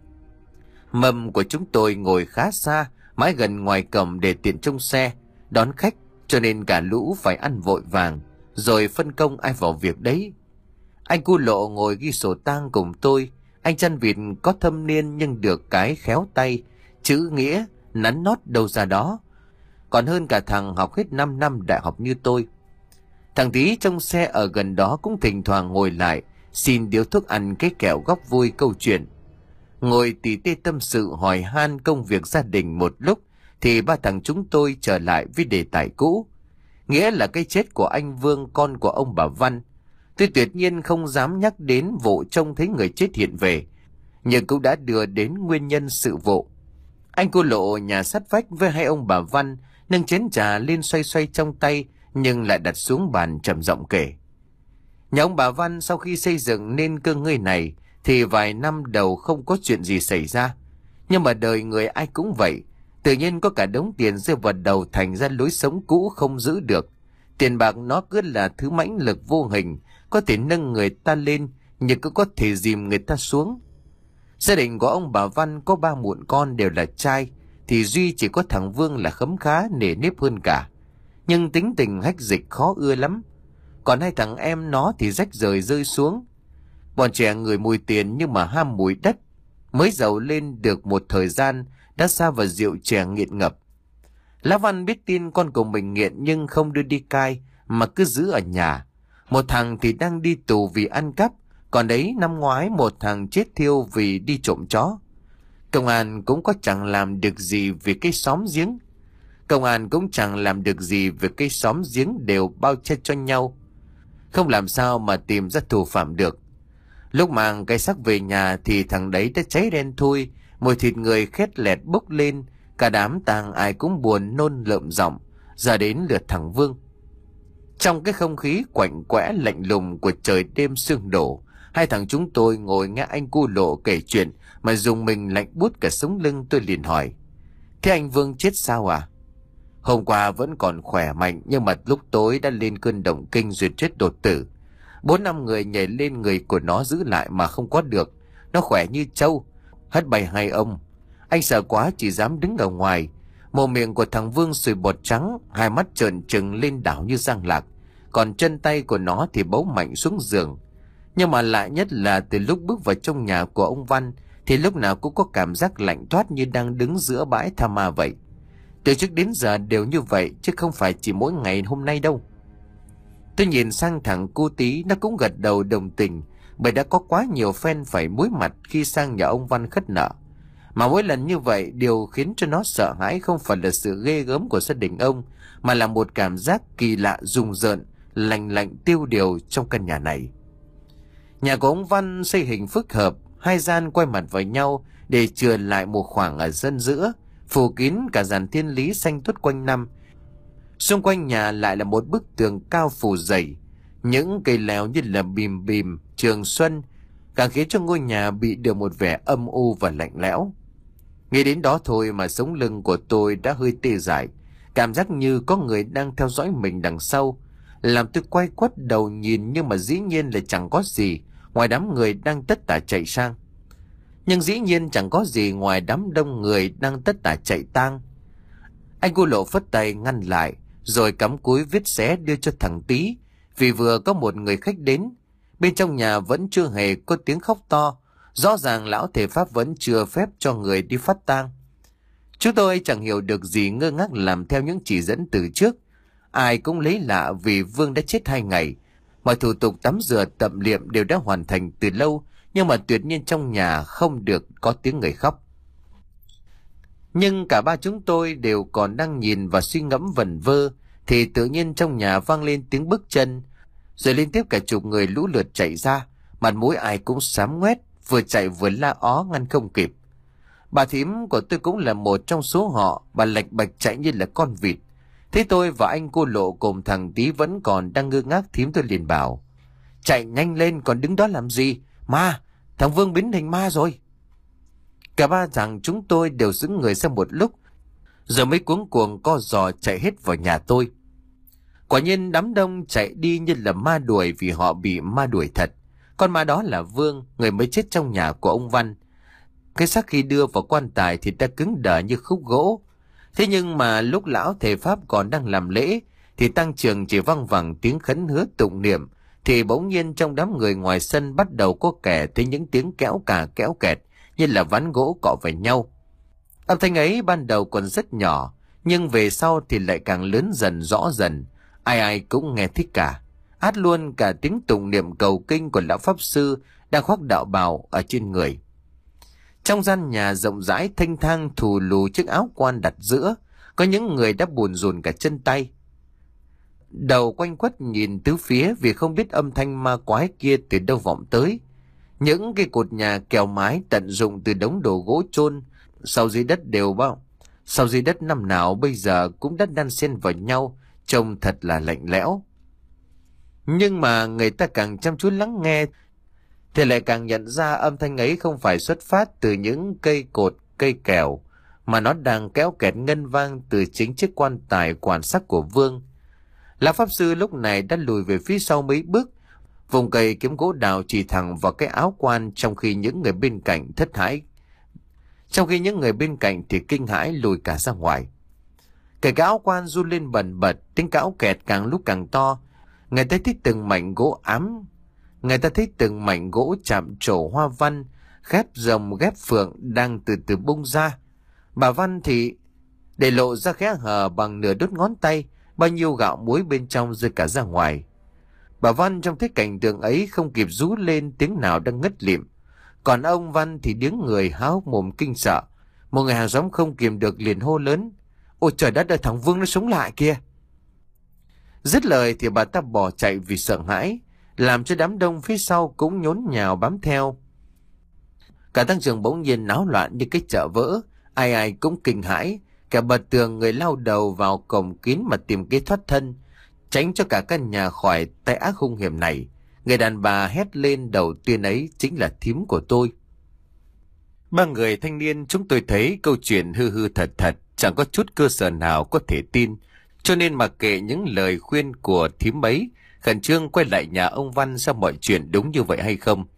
Mâm của chúng tôi ngồi khá xa, mãi gần ngoài cổng để tiện trông xe đón khách, cho nên cả lũ phải ăn vội vàng, rồi phân công ai vào việc đấy. Anh cu lộ ngồi ghi sổ tang cùng tôi. Anh chăn vịt có thâm niên nhưng được cái khéo tay, chữ nghĩa nắn nót đâu ra đó, còn hơn cả thằng học hết năm năm đại học như tôi. Thằng Tí trong xe ở gần đó cũng thỉnh thoảng ngồi lại xin điếu thuốc ăn cái kẹo góp vui câu chuyện. Ngồi tỉ tê tâm sự hỏi han công việc gia đình một lúc thì ba thằng chúng tôi trở lại với đề tài cũ, nghĩa là cái chết của anh Vương, con của ông bà Văn. Tôi tuyệt nhiên không dám nhắc đến vụ trông thấy người chết hiện về, nhưng cũng đã đưa đến nguyên nhân sự vụ. Anh cô lộ nhà sát vách với hai ông bà Văn nâng chén trà lên xoay xoay trong tay, nhưng lại đặt xuống bàn trầm giọng kể. Nhà ông bà Văn sau khi xây dựng nên cơ ngơi này thì vài năm đầu không có chuyện gì xảy ra. Nhưng mà đời người ai cũng vậy, tự nhiên có cả đống tiền rơi vào đầu, thành ra lối sống cũ không giữ được. Tiền bạc nó cứ là thứ mãnh lực vô hình, có thể nâng người ta lên nhưng cũng có thể dìm người ta xuống. Gia đình của ông bà Văn có ba muộn con đều là trai, thì duy chỉ có thằng Vương là khấm khá nể nếp hơn cả. Nhưng tính tình hách dịch khó ưa lắm. Còn hai thằng em nó thì rách rời rơi xuống. Bọn trẻ người mùi tiền nhưng mà ham mùi đất. Mới giàu lên được một thời gian đã sa vào rượu chè nghiện ngập. Lá Văn biết tin con của mình nghiện nhưng không đưa đi cai mà cứ giữ ở nhà. Một thằng thì đang đi tù vì ăn cắp, còn đấy năm ngoái một thằng chết thiêu vì đi trộm chó. Công an cũng có chẳng làm được gì vì cái xóm giếng. Công an cũng chẳng làm được gì vì cái xóm giếng đều bao che cho nhau. Không làm sao mà tìm ra thủ phạm được. Lúc mang cái xác về nhà thì thằng đấy đã cháy đen thui, mùi thịt người khét lẹt bốc lên, cả đám tang ai cũng buồn nôn lợm giọng. Giờ đến lượt thằng Vương. Trong cái không khí quạnh quẽ lạnh lùng của trời đêm sương đổ, hai thằng chúng tôi ngồi nghe anh cu lộ kể chuyện mà dùng mình lạnh buốt cả sống lưng. Tôi liền hỏi: thế anh Vương chết sao à? Hôm qua vẫn còn khỏe mạnh, nhưng mà lúc tối đã lên cơn động kinh rồi chết đột tử. Bốn năm người nhảy lên người của nó giữ lại mà không có được. Nó khỏe như trâu, hất bay hai ông. Anh sợ quá chỉ dám đứng ở ngoài. Mồm miệng của thằng Vương sùi bọt trắng, hai mắt trợn trừng lên đảo như giang lạc. Còn chân tay của nó thì bấu mạnh xuống giường. Nhưng mà lạ nhất là từ lúc bước vào trong nhà của ông Văn thì lúc nào cũng có cảm giác lạnh toát như đang đứng giữa bãi tha ma vậy. Từ trước đến giờ đều như vậy, chứ không phải chỉ mỗi ngày hôm nay đâu. Tôi nhìn sang thằng cu Tí, nó cũng gật đầu đồng tình, bởi đã có quá nhiều phen phải muối mặt khi sang nhà ông Văn khất nợ. Mà mỗi lần như vậy, điều khiến cho nó sợ hãi không phải là sự ghê gớm của gia đình ông, mà là một cảm giác kỳ lạ rùng rợn, lạnh lạnh tiêu điều trong căn nhà này. Nhà của ông Văn xây hình phức hợp, hai gian quay mặt vào nhau để chừa lại một khoảng ở sân giữa, phủ kín cả dàn thiên lý xanh tuốt quanh năm. Xung quanh nhà lại là một bức tường cao phủ dày, những cây leo như là bìm bìm trường xuân, càng khiến cho ngôi nhà bị được một vẻ âm u và lạnh lẽo. Nghĩ đến đó thôi mà sống lưng của tôi đã hơi tê dại, cảm giác như có người đang theo dõi mình đằng sau, làm tôi quay quắt đầu nhìn, nhưng mà dĩ nhiên là chẳng có gì ngoài đám người đang tất tả chạy sang. Nhưng dĩ nhiên chẳng có gì ngoài đám đông người đang tất tả chạy tang. Anh cu lộ phất tay ngăn lại, rồi cắm cúi viết xé đưa cho thằng Tí, vì vừa có một người khách đến. Bên trong nhà vẫn chưa hề có tiếng khóc to, rõ ràng lão thầy pháp vẫn chưa phép cho người đi phát tang. Chúng tôi chẳng hiểu được gì, ngơ ngác làm theo những chỉ dẫn từ trước. Ai cũng lấy lạ vì Vương đã chết hai ngày. Mọi thủ tục tắm rửa tẩm liệm đều đã hoàn thành từ lâu, nhưng mà tuyệt nhiên trong nhà không được có tiếng người khóc. Nhưng cả ba chúng tôi đều còn đang nhìn và suy ngẫm vẩn vơ, thì tự nhiên trong nhà vang lên tiếng bước chân, rồi liên tiếp cả chục người lũ lượt chạy ra, mặt mũi ai cũng xám ngoét, vừa chạy vừa la ó ngăn không kịp. Bà thím của tôi cũng là một trong số họ, bà lạch bạch chạy như là con vịt. Thế tôi và anh cô lộ cùng thằng Tí vẫn còn đang ngơ ngác, thím tôi liền bảo: chạy nhanh lên, còn đứng đó làm gì? Ma, thằng Vương biến thành ma rồi. Cả ba rằng chúng tôi đều đứng người ra một lúc, rồi mới cuống cuồng co giò chạy hết vào nhà tôi. Quả nhiên đám đông chạy đi như là ma đuổi, vì họ bị ma đuổi thật. Con ma đó là Vương, người mới chết trong nhà của ông Văn. Cái xác khi đưa vào quan tài thì đã cứng đờ như khúc gỗ. Thế nhưng mà lúc lão thầy pháp còn đang làm lễ thì tang trường chỉ văng vẳng tiếng khấn hứa tụng niệm, thì bỗng nhiên trong đám người ngoài sân bắt đầu có kẻ thấy những tiếng kéo cà kéo kẹt như là ván gỗ cọ vào nhau. Âm thanh ấy ban đầu còn rất nhỏ, nhưng về sau thì lại càng lớn dần rõ dần, ai ai cũng nghe thích cả, át luôn cả tiếng tụng niệm cầu kinh của lão pháp sư đang khoác đạo bào ở trên người. Trong gian nhà rộng rãi thanh thang thù lù, chiếc áo quan đặt giữa, có những người đã buồn rùn cả chân tay. Đầu quanh quất nhìn tứ phía vì không biết âm thanh ma quái kia từ đâu vọng tới. Những cái cột nhà kèo mái tận dụng từ đống đồ gỗ chôn sau dưới đất đều bao, sau dưới đất năm nào bây giờ cũng đất đan xen vào nhau, trông thật là lạnh lẽo. Nhưng mà người ta càng chăm chú lắng nghe thì lại càng nhận ra âm thanh ấy không phải xuất phát từ những cây cột, cây kèo, mà nó đang kéo kẹt ngân vang từ chính chiếc quan tài quan sắc của Vương. Lão pháp sư lúc này đã lùi về phía sau mấy bước, vùng cây kiếm gỗ đào chỉ thẳng vào cái áo quan, trong khi những người bên cạnh thất hãi. Trong khi những người bên cạnh thì kinh hãi lùi cả ra ngoài. Cái áo quan run lên bần bật, tiếng cão kẹt càng lúc càng to. Người ta thấy từng mảnh gỗ ám, người ta thấy từng mảnh gỗ chạm trổ hoa văn, ghép rồng ghép phượng đang từ từ bung ra. Bà Văn thì để lộ ra khẽ hở bằng nửa đốt ngón tay, bao nhiêu gạo muối bên trong rơi cả ra ngoài. Bà Văn trong thấy cảnh tượng ấy không kịp rú lên tiếng nào đang ngất lịm. Còn ông Văn thì điếng người há hốc mồm kinh sợ. Một người hàng xóm không kìm được liền hô lớn: "Ôi trời đất ơi, thằng Vương nó sống lại kìa!" Dứt lời thì bà ta bỏ chạy vì sợ hãi, làm cho đám đông phía sau cũng nhốn nhào bám theo. Cả tăng trường bỗng nhiên náo loạn như cái chợ vỡ, ai ai cũng kinh hãi. Cả bật tường người lao đầu vào cổng kín mà tìm kế thoát thân, tránh cho cả căn nhà khỏi tay ác hung hiểm này. Người đàn bà hét lên đầu tiên ấy chính là thím của tôi. Ba người thanh niên chúng tôi thấy câu chuyện hư hư thật thật, chẳng có chút cơ sở nào có thể tin, cho nên mặc kệ những lời khuyên của thím ấy, khẩn trương quay lại nhà ông Văn xem mọi chuyện đúng như vậy hay không.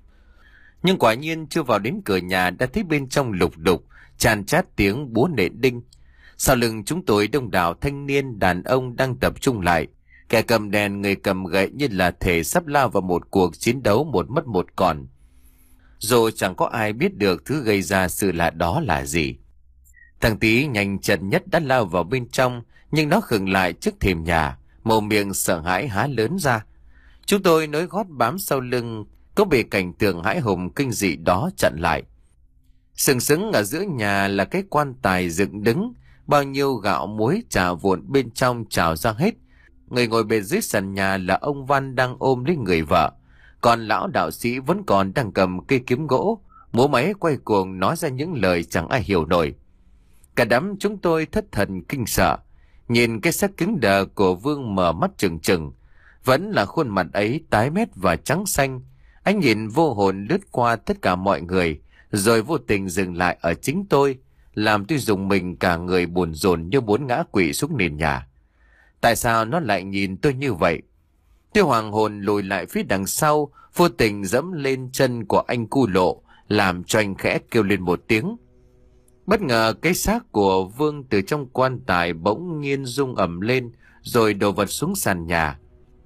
Nhưng quả nhiên chưa vào đến cửa nhà đã thấy bên trong lục đục, tràn trát tiếng búa nện đinh. Sau lưng chúng tôi đông đảo thanh niên đàn ông đang tập trung lại, kẻ cầm đèn người cầm gậy như là thể sắp lao vào một cuộc chiến đấu một mất một còn. Rồi chẳng có ai biết được thứ gây ra sự lạ đó là gì. Thằng Tý nhanh chân nhất đã lao vào bên trong, nhưng nó khựng lại trước thềm nhà, mồm miệng sợ hãi há lớn ra. Chúng tôi nối gót bám sau lưng, có bị cảnh tượng hãi hùng kinh dị đó chặn lại. Sừng sững ở giữa nhà là cái quan tài dựng đứng, bao nhiêu gạo muối trà vụn bên trong trào ra hết. Người ngồi bên dưới sàn nhà là ông Văn đang ôm lấy người vợ, còn lão đạo sĩ vẫn còn đang cầm cây kiếm gỗ, múa máy quay cuồng nói ra những lời chẳng ai hiểu nổi. Cả đám chúng tôi thất thần kinh sợ, nhìn cái xác cứng đờ của Vương mở mắt trừng trừng, vẫn là khuôn mặt ấy tái mét và trắng xanh. Ánh nhìn vô hồn lướt qua tất cả mọi người, rồi vô tình dừng lại ở chính tôi, làm tôi rùng mình cả người buồn rồn như muốn ngã quỵ xuống nền nhà. Tại sao nó lại nhìn tôi như vậy? Tôi hoàng hồn lùi lại phía đằng sau, vô tình dẫm lên chân của anh cu lộ, làm cho anh khẽ kêu lên một tiếng. Bất ngờ cái xác của Vương từ trong quan tài bỗng nhiên rung ầm lên, rồi đổ vật xuống sàn nhà.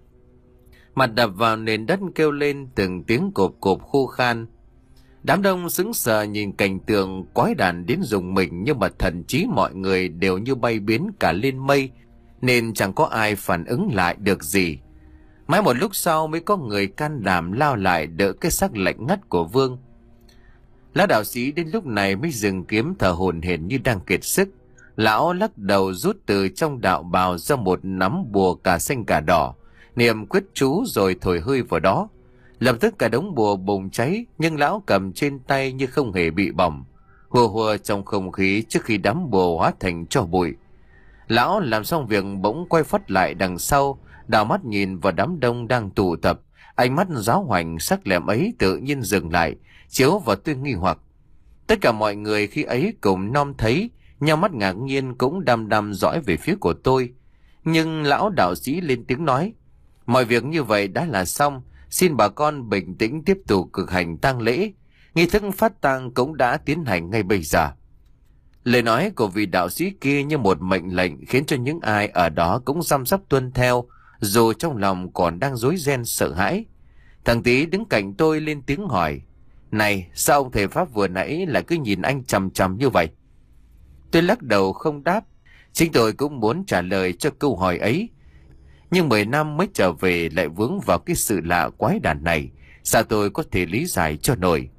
Mặt đập vào nền đất kêu lên từng tiếng cộp cộp khô khan. Đám đông sững sờ nhìn cảnh tượng quái đản đến rùng mình, nhưng mà thậm chí mọi người đều như bay biến cả lên mây, nên chẳng có ai phản ứng lại được gì. Mãi một lúc sau mới có người can đảm lao lại đỡ cái xác lạnh ngắt của Vương. Lão đạo sĩ đến lúc này mới dừng kiếm, thở hổn hển như đang kiệt sức. Lão lắc đầu rút từ trong đạo bào ra một nắm bùa cả xanh cả đỏ, niệm quyết chú rồi thổi hơi vào đó. Lập tức cả đống bùa bùng cháy, nhưng lão cầm trên tay như không hề bị bỏng, hùa hùa trong không khí trước khi đám bùa hóa thành tro bụi. Lão làm xong việc bỗng quay phắt lại đằng sau, đảo mắt nhìn vào đám đông đang tụ tập. Ánh mắt giáo hoành sắc lẹm ấy tự nhiên dừng lại, chiếu vào tôi nghi hoặc. Tất cả mọi người khi ấy cùng nom thấy, nhau mắt ngạc nhiên cũng đăm đăm dõi về phía của tôi. Nhưng lão đạo sĩ lên tiếng nói: "Mọi việc như vậy đã là xong, xin bà con bình tĩnh tiếp tục thực hành tang lễ. Nghi thức phát tang cũng đã tiến hành ngay bây giờ." Lời nói của vị đạo sĩ kia như một mệnh lệnh, khiến cho những ai ở đó cũng răm rắp tuân theo, dù trong lòng còn đang rối ren sợ hãi. Thằng Tý đứng cạnh tôi lên tiếng hỏi: "Này, sao ông thầy Pháp vừa nãy lại cứ nhìn anh chằm chằm như vậy?" Tôi lắc đầu không đáp. Chính tôi cũng muốn trả lời cho câu hỏi ấy, nhưng mười năm mới trở về lại vướng vào cái sự lạ quái đản này, sao tôi có thể lý giải cho nổi.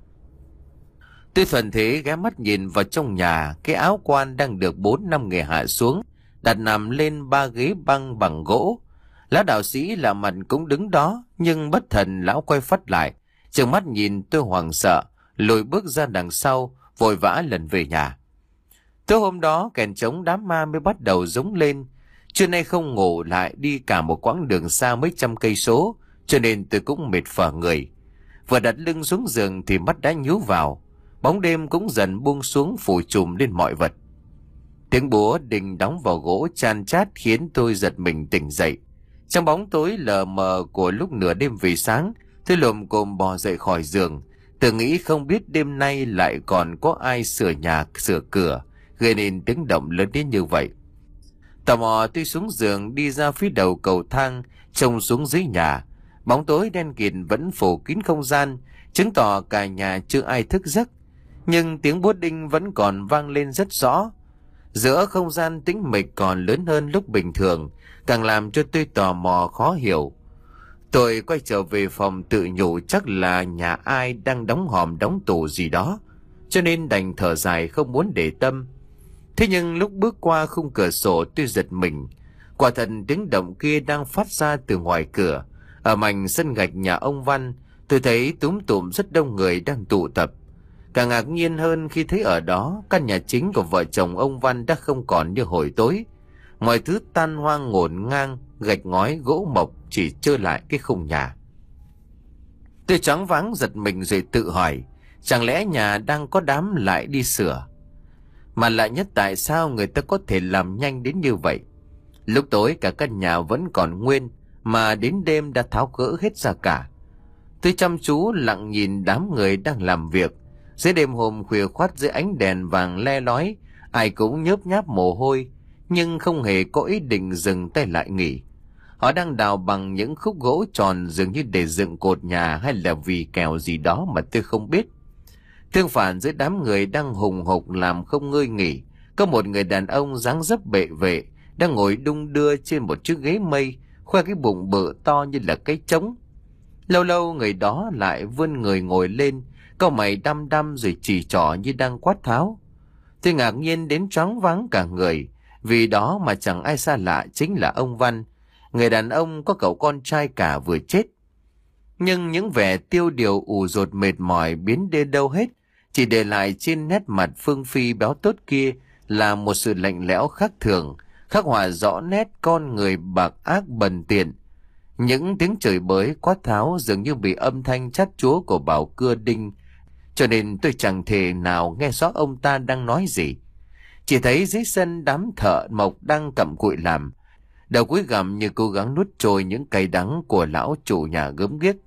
Tôi thuần thế ghé mắt nhìn vào trong nhà, cái áo quan đang được bốn năm người hạ xuống, đặt nằm lên ba ghế băng bằng gỗ. Lão đạo sĩ lạ mặt cũng đứng đó, nhưng bất thần lão quay phắt lại, trừng mắt nhìn tôi hoảng sợ, lùi bước ra đằng sau, vội vã lần về nhà. Tối hôm đó kèn trống đám ma mới bắt đầu rống lên. Trưa nay không ngủ lại đi cả một quãng đường xa mấy trăm cây số, cho nên tôi cũng mệt phờ người. Vừa đặt lưng xuống giường thì mắt đã nhú vào, bóng đêm cũng dần buông xuống phủ trùm lên mọi vật. Tiếng búa đình đóng vào gỗ chan chát khiến tôi giật mình tỉnh dậy. Trong bóng tối lờ mờ của lúc nửa đêm về sáng, tôi lồm cồm bò dậy khỏi giường, tự nghĩ không biết đêm nay lại còn có ai sửa nhà sửa cửa, gây nên tiếng động lớn đến như vậy. Tò mò tôi xuống giường đi ra phía đầu cầu thang, trông xuống dưới nhà. Bóng tối đen kịt vẫn phủ kín không gian, chứng tỏ cả nhà chưa ai thức giấc. Nhưng tiếng búa đinh vẫn còn vang lên rất rõ. Giữa không gian tĩnh mịch còn lớn hơn lúc bình thường, càng làm cho tôi tò mò khó hiểu. Tôi quay trở về phòng tự nhủ chắc là nhà ai đang đóng hòm đóng tủ gì đó, cho nên đành thở dài không muốn để tâm. Thế nhưng lúc bước qua khung cửa sổ tôi giật mình. Quả thật tiếng động kia đang phát ra từ ngoài cửa. Ở mảnh sân gạch nhà ông Văn, tôi thấy túm tụm rất đông người đang tụ tập. Càng ngạc nhiên hơn khi thấy ở đó căn nhà chính của vợ chồng ông Văn đã không còn như hồi tối. Mọi thứ tan hoang ngổn ngang, gạch ngói gỗ mộc chỉ trơ lại cái khung nhà. Tôi choáng váng giật mình rồi tự hỏi, chẳng lẽ nhà đang có đám lại đi sửa? Mà lạ nhất tại sao người ta có thể làm nhanh đến như vậy? Lúc tối cả căn nhà vẫn còn nguyên, mà đến đêm đã tháo gỡ hết ra cả. Tôi chăm chú lặng nhìn đám người đang làm việc. Dưới đêm hôm khuya khoắt dưới ánh đèn vàng le lói, ai cũng nhớp nháp mồ hôi, nhưng không hề có ý định dừng tay lại nghỉ. Họ đang đào bằng những khúc gỗ tròn dường như để dựng cột nhà hay là vì kèo gì đó mà tôi không biết. Tương phản giữa đám người đang hùng hục làm không ngơi nghỉ, có một người đàn ông dáng dấp bệ vệ đang ngồi đung đưa trên một chiếc ghế mây, khoe cái bụng bự to như là cái trống. Lâu lâu người đó lại vươn người ngồi lên, cau mày đăm đăm rồi chỉ trỏ như đang quát tháo. Tôi ngạc nhiên đến choáng váng cả người, vì đó mà chẳng ai xa lạ chính là ông Văn, người đàn ông có cậu con trai cả vừa chết. Nhưng những vẻ tiêu điều ù dột mệt mỏi biến đi đâu hết, chỉ để lại trên nét mặt phương phi béo tốt kia là một sự lạnh lẽo khác thường, khắc họa rõ nét con người bạc ác bần tiện. Những tiếng chửi bới quát tháo dường như bị âm thanh chát chúa của bảo cưa đinh, cho nên tôi chẳng thể nào nghe rõ ông ta đang nói gì. Chỉ thấy dưới sân đám thợ mộc đang cặm cụi làm, đầu cúi gằm như cố gắng nuốt trôi những cay đắng của lão chủ nhà gớm ghiếc.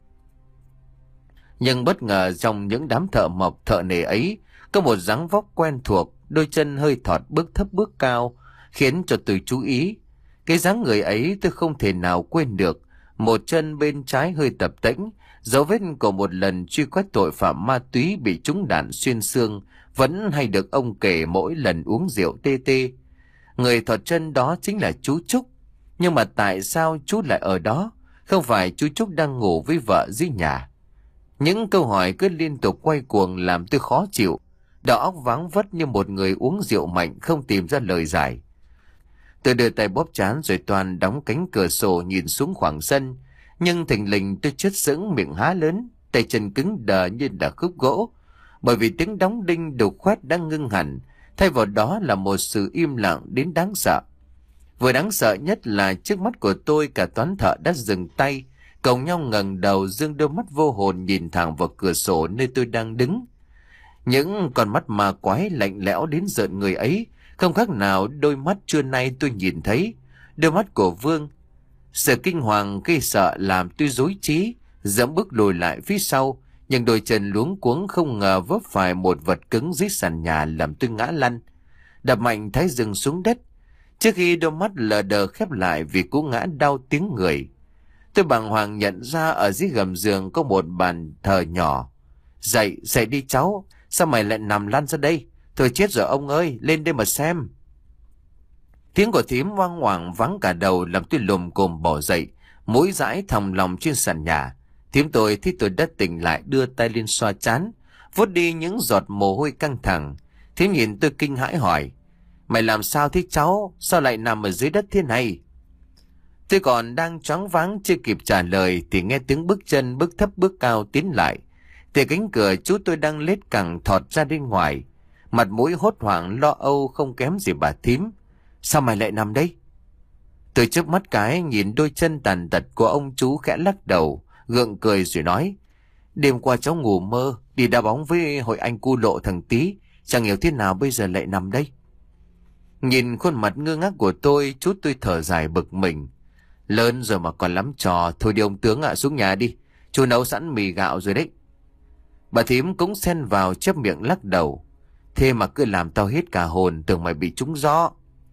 Nhưng bất ngờ trong những đám thợ mộc thợ nề ấy có một dáng vóc quen thuộc, đôi chân hơi thọt bước thấp bước cao, khiến cho tôi chú ý. Cái dáng người ấy tôi không thể nào quên được, một chân bên trái hơi tập tễnh, dấu vết của một lần truy quét tội phạm ma túy bị trúng đạn xuyên xương, vẫn hay được ông kể mỗi lần uống rượu tê tê. Người thọt chân đó chính là chú Trúc. Nhưng mà tại sao chú lại ở đó? Không phải chú Trúc đang ngủ với vợ dưới nhà? Những câu hỏi cứ liên tục quay cuồng làm tôi khó chịu, đầu óc váng vất như một người uống rượu mạnh không tìm ra lời giải. Tôi đưa tay bóp trán rồi toàn đóng cánh cửa sổ nhìn xuống khoảng sân, nhưng thình lình tôi chết sững, miệng há lớn, tay chân cứng đờ như là khúc gỗ, bởi vì tiếng đóng đinh đục khoét đang ngưng hẳn, thay vào đó là một sự im lặng đến đáng sợ. Vừa đáng sợ nhất là trước mắt của tôi cả toán thợ đã dừng tay, cùng nhau ngẩng đầu dương đôi mắt vô hồn nhìn thẳng vào cửa sổ nơi tôi đang đứng. Những con mắt ma quái lạnh lẽo đến rợn người ấy không khác nào đôi mắt trưa nay tôi nhìn thấy, đôi mắt của Vương. Sự kinh hoàng gây sợ làm tôi rối trí, dẫm bước lùi lại phía sau, nhưng đôi chân luống cuống không ngờ vấp phải một vật cứng dưới sàn nhà làm tôi ngã lăn, đập mạnh thái dương xuống đất. Trước khi đôi mắt lờ đờ khép lại vì cú ngã đau tiếng người, tôi bàng hoàng nhận ra ở dưới gầm giường có một bàn thờ nhỏ. Dậy, dậy đi cháu, sao mày lại nằm lăn ra đây? Thôi chết rồi ông ơi, lên đây mà xem. Tiếng của thím hoang hoảng vắng cả đầu làm tôi lồm cồm bỏ dậy, mũi dãi thòng lòng trên sàn nhà. Thím tôi thấy tôi đã tỉnh lại đưa tay lên xoa trán, vuốt đi những giọt mồ hôi căng thẳng. Thím nhìn tôi kinh hãi hỏi, mày làm sao thế cháu, sao lại nằm ở dưới đất thế này? Tôi còn đang choáng váng chưa kịp trả lời thì nghe tiếng bước chân bước thấp bước cao tiến lại. Từ cánh cửa chú tôi đang lết cẳng thọt ra bên ngoài, mặt mũi hốt hoảng lo âu không kém gì bà thím. Sao mày lại nằm đây? Tôi chớp mắt cái nhìn đôi chân tàn tật của ông chú khẽ lắc đầu, gượng cười rồi nói, đêm qua cháu ngủ mơ, đi đá bóng với hội anh cu lộ thằng Tí, chẳng hiểu thế nào bây giờ lại nằm đây. Nhìn khuôn mặt ngơ ngác của tôi, chú tôi thở dài bực mình. Lớn rồi mà còn lắm trò. Thôi đi ông tướng ạ, xuống nhà đi. Chú nấu sẵn mì gạo rồi đấy. Bà thím cũng xen vào chép miệng lắc đầu. Thế mà cứ làm tao hết cả hồn, tưởng mày bị trúng gió.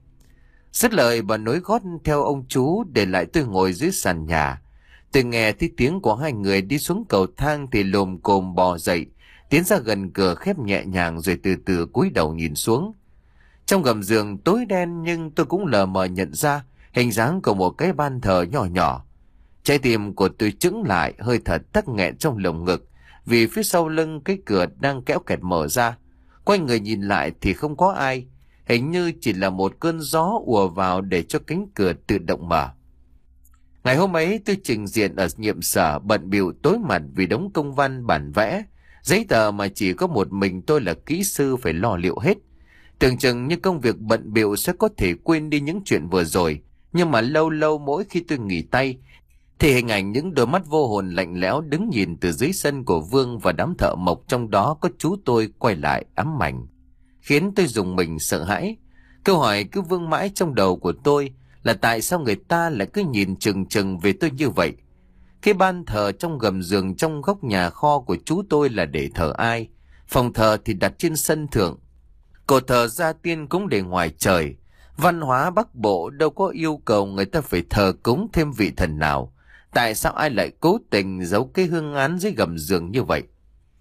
Dứt lời bà nối gót theo ông chú, để lại tôi ngồi dưới sàn nhà. Tôi nghe thấy tiếng của hai người đi xuống cầu thang thì lồm cồm bò dậy, tiến ra gần cửa khép nhẹ nhàng rồi từ từ cúi đầu nhìn xuống. Trong gầm giường tối đen nhưng tôi cũng lờ mờ nhận ra hình dáng của một cái ban thờ nhỏ nhỏ. Trái tim của tôi chững lại, hơi thở tắc nghẹn trong lồng ngực, vì phía sau lưng cái cửa đang kéo kẹt mở ra. Quay người nhìn lại thì không có ai, hình như chỉ là một cơn gió ùa vào để cho cánh cửa tự động mở. Ngày hôm ấy tôi trình diện ở nhiệm sở, bận bịu tối mặt vì đống công văn bản vẽ, giấy tờ mà chỉ có một mình tôi là kỹ sư phải lo liệu hết. Tưởng chừng như công việc bận bịu sẽ có thể quên đi những chuyện vừa rồi, nhưng mà lâu lâu mỗi khi tôi nghỉ tay thì hình ảnh những đôi mắt vô hồn lạnh lẽo đứng nhìn từ dưới sân của Vương và đám thợ mộc, trong đó có chú tôi, quay lại ám ảnh, khiến tôi rùng mình sợ hãi. Câu hỏi cứ vương mãi trong đầu của tôi là tại sao người ta lại cứ nhìn chừng chừng về tôi như vậy. Cái ban thờ trong gầm giường trong góc nhà kho của chú tôi là để thờ ai? Phòng thờ thì đặt trên sân thượng. Cột thờ gia tiên cũng để ngoài trời. Văn hóa Bắc Bộ đâu có yêu cầu người ta phải thờ cúng thêm vị thần nào. Tại sao ai lại cố tình giấu cái hương án dưới gầm giường như vậy?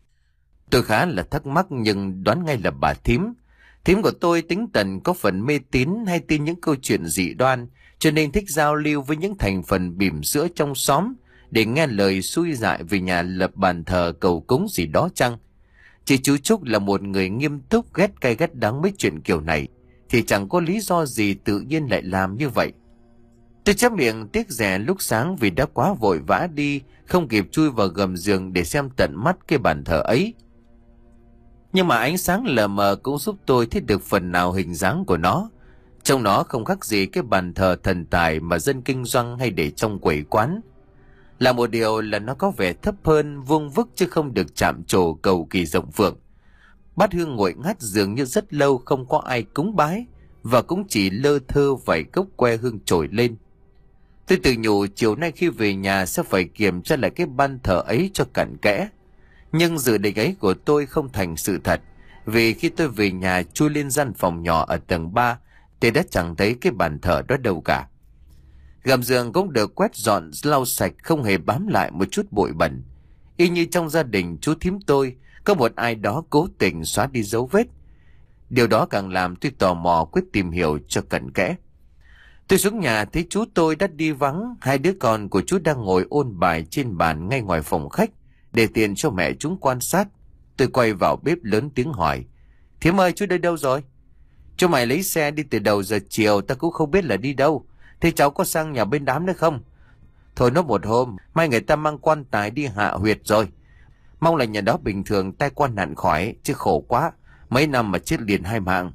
Tôi khá là thắc mắc nhưng đoán ngay là bà thím. Thím của tôi tính tình có phần mê tín hay tin những câu chuyện dị đoan, cho nên thích giao lưu với những thành phần bỉm sữa trong xóm để nghe lời xui dại về nhà lập bàn thờ cầu cúng gì đó chăng? Chỉ chú Trúc là một người nghiêm túc, ghét cay ghét đắng mấy chuyện kiểu này, thì chẳng có lý do gì tự nhiên lại làm như vậy. Tôi chép miệng tiếc rẻ lúc sáng vì đã quá vội vã đi, không kịp chui vào gầm giường để xem tận mắt cái bàn thờ ấy. Nhưng mà ánh sáng lờ mờ cũng giúp tôi thấy được phần nào hình dáng của nó. Trong nó không khác gì cái bàn thờ thần tài mà dân kinh doanh hay để trong quầy quán. Là một điều là nó có vẻ thấp hơn, vuông vức chứ không được chạm trổ cầu kỳ rộng phượng. Bát hương nguội ngắt dường như rất lâu không có ai cúng bái, và cũng chỉ lơ thơ vài cốc que hương trồi lên. Tôi tự nhủ chiều nay khi về nhà sẽ phải kiểm tra lại cái ban thờ ấy cho cặn kẽ. Nhưng dự định ấy của tôi không thành sự thật, vì khi tôi về nhà chui lên gian phòng nhỏ ở tầng ba thì đã chẳng thấy cái bàn thờ đó đâu cả. Gầm giường cũng được quét dọn lau sạch, không hề bám lại một chút bụi bẩn. Y như trong gia đình chú thím tôi có một ai đó cố tình xóa đi dấu vết. Điều đó càng làm tôi tò mò quyết tìm hiểu cho cặn kẽ. Tôi xuống nhà thấy chú tôi đã đi vắng, hai đứa con của chú đang ngồi ôn bài trên bàn ngay ngoài phòng khách để tiền cho mẹ chúng quan sát. Tôi quay vào bếp lớn tiếng hỏi: "Thím ơi, chú đây đâu rồi?" "Chú mày lấy xe đi từ đầu giờ chiều, ta cũng không biết là đi đâu. Thế cháu có sang nhà bên đám nữa không?" "Thôi nó một hôm, mai người ta mang quan tài đi hạ huyệt rồi. Mong là nhà đó bình thường tai qua nạn khỏi, chứ khổ quá, mấy năm mà chết liền hai mạng."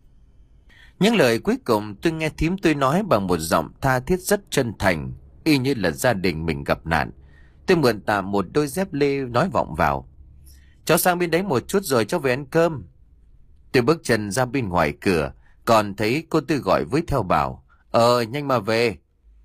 Những lời cuối cùng tôi nghe thím tôi nói bằng một giọng tha thiết rất chân thành, y như là gia đình mình gặp nạn. Tôi mượn tạm một đôi dép lê nói vọng vào: "Cháu sang bên đấy một chút rồi cháu về ăn cơm." Tôi bước chân ra bên ngoài cửa, còn thấy cô tôi gọi với theo bảo: "Ờ, nhanh mà về."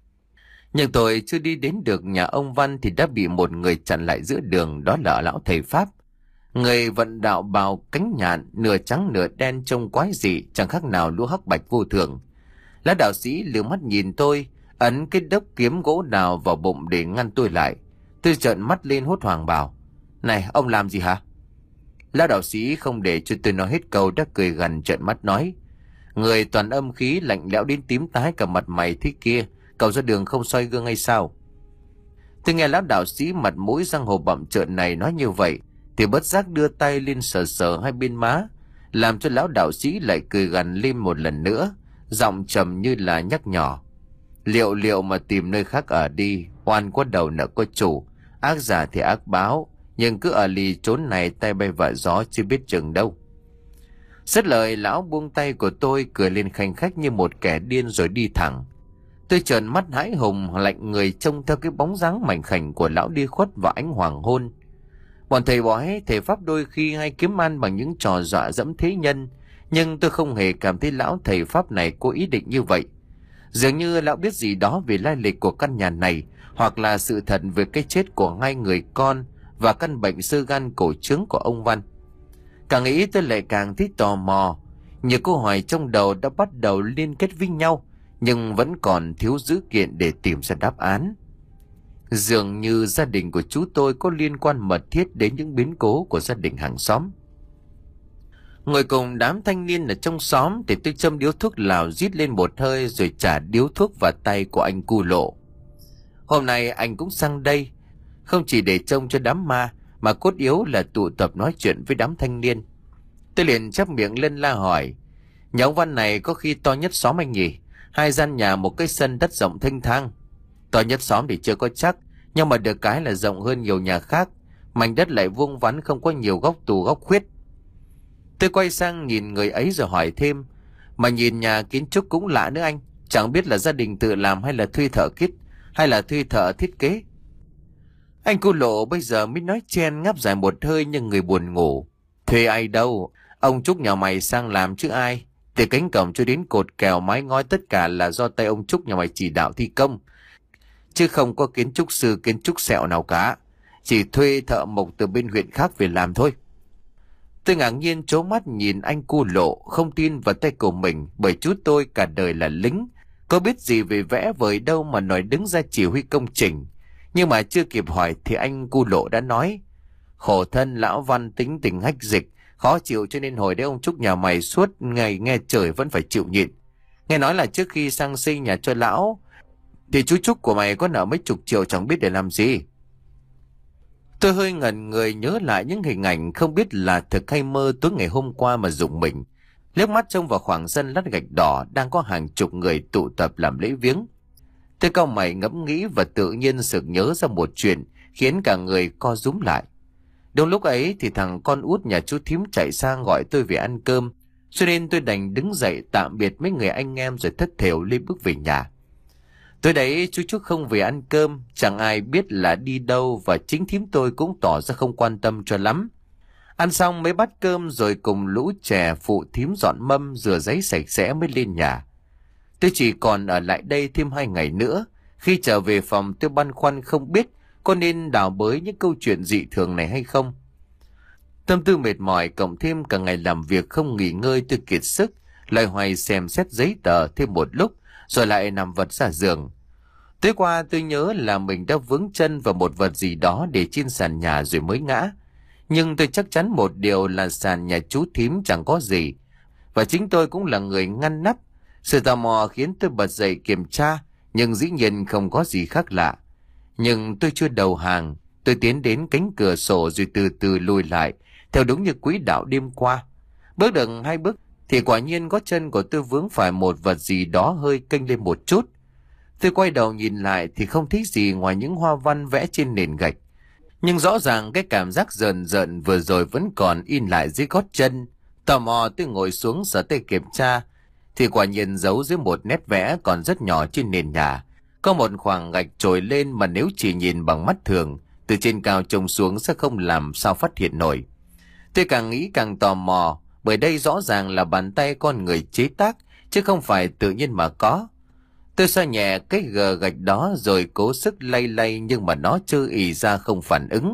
Nhưng tôi chưa đi đến được nhà ông Văn thì đã bị một người chặn lại giữa đường, đó là lão thầy Pháp. Người vận đạo bào cánh nhạn, nửa trắng nửa đen trông quái dị, chẳng khác nào lúa hắc bạch vô thường. Lão đạo sĩ liều mắt nhìn tôi, ấn cái đốc kiếm gỗ đào vào bụng để ngăn tôi lại. Tôi trợn mắt lên hốt hoảng bảo: "Này, ông làm gì hả?" Lão đạo sĩ không để cho tôi nói hết câu đã cười gằn trợn mắt nói: "Người toàn âm khí, lạnh lẽo đến tím tái cả mặt mày thế kia, cậu ra đường không soi gương hay sao?" Tôi nghe lão đạo sĩ mặt mũi răng hồ bặm trợn này nói như vậy thì bất giác đưa tay lên sờ sờ hai bên má, làm cho lão đạo sĩ lại cười gằn lên một lần nữa, giọng trầm như là nhắc nhở: "Liệu liệu mà tìm nơi khác ở đi, oan có đầu nợ có chủ, ác giả thì ác báo, nhưng cứ ở lì trốn này tay bay vạ gió chưa biết chừng đâu." Dứt lời lão buông tay của tôi, cười lên khanh khách như một kẻ điên rồi đi thẳng. Tôi trợn mắt hãi hùng lạnh người trông theo cái bóng dáng mảnh khảnh của lão đi khuất vào ánh hoàng hôn. Bọn thầy bói, thầy Pháp đôi khi hay kiếm ăn bằng những trò dọa dẫm thế nhân, nhưng tôi không hề cảm thấy lão thầy Pháp này có ý định như vậy. Dường như lão biết gì đó về lai lịch của căn nhà này, hoặc là sự thật về cái chết của hai người con và căn bệnh xơ gan cổ trướng của ông Văn. Càng nghĩ tôi lại càng thấy tò mò. Nhiều câu hỏi trong đầu đã bắt đầu liên kết với nhau, nhưng vẫn còn thiếu dữ kiện để tìm ra đáp án. Dường như gia đình của chú tôi có liên quan mật thiết đến những biến cố của gia đình hàng xóm. Ngồi cùng đám thanh niên ở trong xóm thì tôi châm điếu thuốc lào rít lên một hơi rồi trả điếu thuốc vào tay của anh Cu Lộ. Hôm nay anh cũng sang đây, không chỉ để trông cho đám ma mà cốt yếu là tụ tập nói chuyện với đám thanh niên. Tôi liền chắp miệng lên la hỏi: nhà ông Văn này có khi to nhất xóm anh nhỉ? Hai gian nhà, một cái sân đất rộng thênh thang. To nhất xóm thì chưa có chắc, nhưng mà được cái là rộng hơn nhiều nhà khác. Mảnh đất lại vuông vắn, không có nhiều góc tù góc khuyết. Tôi quay sang nhìn người ấy rồi hỏi thêm: mà nhìn nhà kiến trúc cũng lạ nữa anh, chẳng biết là gia đình tự làm hay là thuê thợ kít, hay là thuê thợ thiết kế. Anh Cu Lộ bây giờ mới nói chen ngáp dài một hơi như người buồn ngủ: thuê ai đâu, ông Trúc nhà mày sang làm chứ ai. Từ cánh cổng cho đến cột kèo mái ngói tất cả là do tay ông Trúc nhà mày chỉ đạo thi công, chứ không có kiến trúc sư kiến trúc sẹo nào cả. Chỉ thuê thợ mộc từ bên huyện khác về làm thôi. Tôi ngạc nhiên trố mắt nhìn anh Cu Lộ, không tin vào tay của mình, bởi chú tôi cả đời là lính, có biết gì về vẽ vời đâu mà nói đứng ra chỉ huy công trình. Nhưng mà chưa kịp hỏi thì anh Cu Lộ đã nói: khổ thân lão Văn tính tình hách dịch, khó chịu, cho nên hồi đấy ông Trúc nhà mày suốt ngày nghe trời vẫn phải chịu nhịn. Nghe nói là trước khi sang xây nhà cho lão thì chú Trúc của mày có nợ mấy chục triệu chẳng biết để làm gì. Tôi hơi ngẩn người nhớ lại những hình ảnh không biết là thực hay mơ tối ngày hôm qua mà rùng mình. Liếc mắt trông vào khoảng sân lát gạch đỏ đang có hàng chục người tụ tập làm lễ viếng. Tôi cau mày ngẫm nghĩ và tự nhiên sực nhớ ra một chuyện khiến cả người co rúm lại. Đúng lúc ấy thì thằng con út nhà chú thím chạy sang gọi tôi về ăn cơm, cho nên tôi đành đứng dậy tạm biệt mấy người anh em rồi thất thểu đi bước về nhà. Tối đấy chú Trúc không về ăn cơm, chẳng ai biết là đi đâu, và chính thím tôi cũng tỏ ra không quan tâm cho lắm. Ăn xong mấy bát cơm rồi cùng lũ trẻ phụ thím dọn mâm rửa giấy sạch sẽ mới lên nhà. Tôi chỉ còn ở lại đây thêm hai ngày nữa. Khi trở về phòng tôi băn khoăn không biết có nên đào bới những câu chuyện dị thường này hay không. Tâm tư mệt mỏi cộng thêm cả ngày làm việc không nghỉ ngơi, tôi kiệt sức, lại hoài xem xét giấy tờ thêm một lúc rồi lại nằm vật ra giường. Tối qua tôi nhớ là mình đã vướng chân vào một vật gì đó để trên sàn nhà rồi mới ngã. Nhưng tôi chắc chắn một điều là sàn nhà chú thím chẳng có gì, và chính tôi cũng là người ngăn nắp. Sự tò mò khiến tôi bật dậy kiểm tra, nhưng dĩ nhiên không có gì khác lạ. Nhưng tôi chưa đầu hàng, tôi tiến đến cánh cửa sổ rồi từ từ lùi lại, theo đúng như quỹ đạo đêm qua. Bước được hai bước thì quả nhiên gót chân của tôi vướng phải một vật gì đó hơi kênh lên một chút. Tôi quay đầu nhìn lại thì không thấy gì ngoài những hoa văn vẽ trên nền gạch. Nhưng rõ ràng cái cảm giác rờn rợn vừa rồi vẫn còn in lại dưới gót chân. Tò mò tôi ngồi xuống sờ tay kiểm tra, thì quả nhiên giấu dưới một nét vẽ còn rất nhỏ trên nền nhà. Có một khoảng gạch trồi lên mà nếu chỉ nhìn bằng mắt thường, từ trên cao trông xuống sẽ không làm sao phát hiện nổi. Tôi càng nghĩ càng tò mò, bởi đây rõ ràng là bàn tay con người chế tác, chứ không phải tự nhiên mà có. Tôi xoa nhẹ cái gờ gạch đó rồi cố sức lay lay, nhưng mà nó chơ ì ra không phản ứng.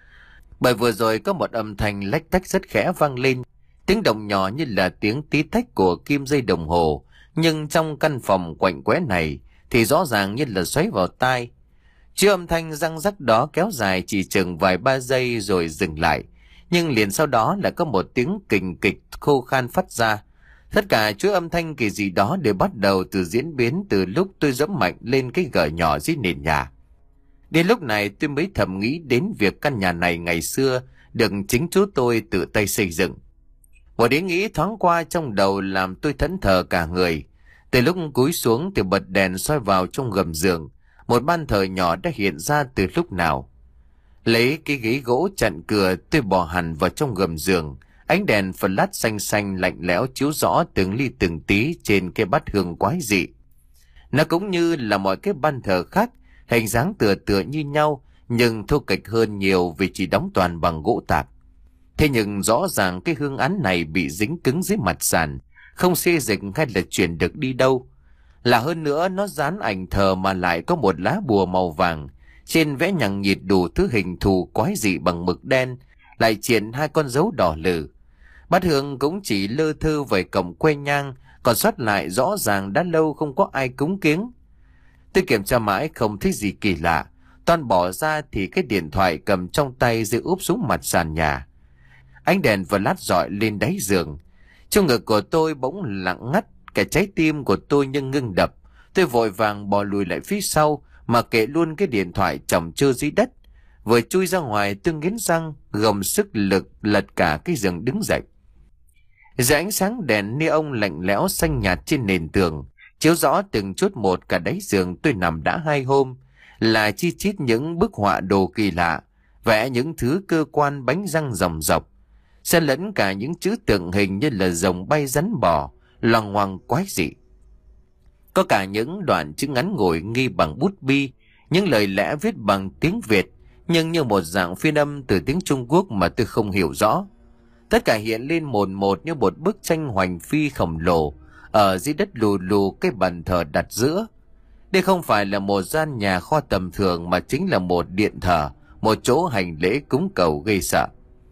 Bởi vừa rồi có một âm thanh lách tách rất khẽ vang lên, tiếng động nhỏ như là tiếng tí tách của kim dây đồng hồ, nhưng trong căn phòng quạnh quẽ này thì rõ ràng như là xoáy vào tai. Chứ âm thanh răng rắc đó kéo dài chỉ chừng vài ba giây rồi dừng lại, nhưng liền sau đó là có một tiếng kình kịch khô khan phát ra. Tất cả chuỗi âm thanh kỳ dị đó đều bắt đầu từ diễn biến từ lúc tôi giẫm mạnh lên cái gờ nhỏ dưới nền nhà. Đến lúc này tôi mới thầm nghĩ đến việc căn nhà này ngày xưa được chính chú tôi tự tay xây dựng. Một ý nghĩ thoáng qua trong đầu làm tôi thẫn thờ cả người. Từ lúc cúi xuống thì bật đèn soi vào trong gầm giường, một ban thờ nhỏ đã hiện ra từ lúc nào. Lấy cái ghế gỗ chặn cửa, tôi bò hẳn vào trong gầm giường. Ánh đèn flash xanh xanh lạnh lẽo chiếu rõ từng ly từng tí trên cái bát hương quái dị. Nó cũng như là mọi cái ban thờ khác, hình dáng tựa tựa như nhau, nhưng thô kệch hơn nhiều vì chỉ đóng toàn bằng gỗ tạp. Thế nhưng rõ ràng cái hương án này bị dính cứng dưới mặt sàn, không xê dịch hay là chuyển được đi đâu. Là hơn nữa nó dán ảnh thờ mà lại có một lá bùa màu vàng, trên vẽ nhằng nhịt đủ thứ hình thù quái dị bằng mực đen, lại chuyền hai con dấu đỏ lử. Bát hương cũng chỉ lơ thơ vài cổng que nhang, còn sót lại rõ ràng đã lâu không có ai cúng kiếng. Tôi kiểm tra mãi không thấy gì kỳ lạ, toàn bỏ ra thì cái điện thoại cầm trong tay rơi úp xuống mặt sàn nhà. Ánh đèn vừa lát rọi lên đáy giường. Trong ngực của tôi bỗng lặng ngắt, cả trái tim của tôi như ngưng đập. Tôi vội vàng bò lùi lại phía sau, mà kệ luôn cái điện thoại chồng chơ dưới đất. Vừa chui ra ngoài tôi nghiến răng, gồng sức lực lật cả cái giường đứng dậy. Dưới ánh sáng đèn neon lạnh lẽo xanh nhạt trên nền tường, chiếu rõ từng chút một cả đáy giường tôi nằm đã hai hôm, là chi chít những bức họa đồ kỳ lạ, vẽ những thứ cơ quan bánh răng ròng rọc, xen lẫn cả những chữ tượng hình như là rồng bay rắn bò, loằng ngoằng quái dị. Có cả những đoạn chữ ngắn ngủi ghi bằng bút bi, những lời lẽ viết bằng tiếng Việt, nhưng như một dạng phiên âm từ tiếng Trung Quốc mà tôi không hiểu rõ. Tất cả hiện lên một một như một bức tranh hoành phi khổng lồ, ở dưới đất lù lù cái bàn thờ đặt giữa. Đây không phải là một gian nhà kho tầm thường mà chính là một điện thờ, một chỗ hành lễ cúng cầu gây sợ.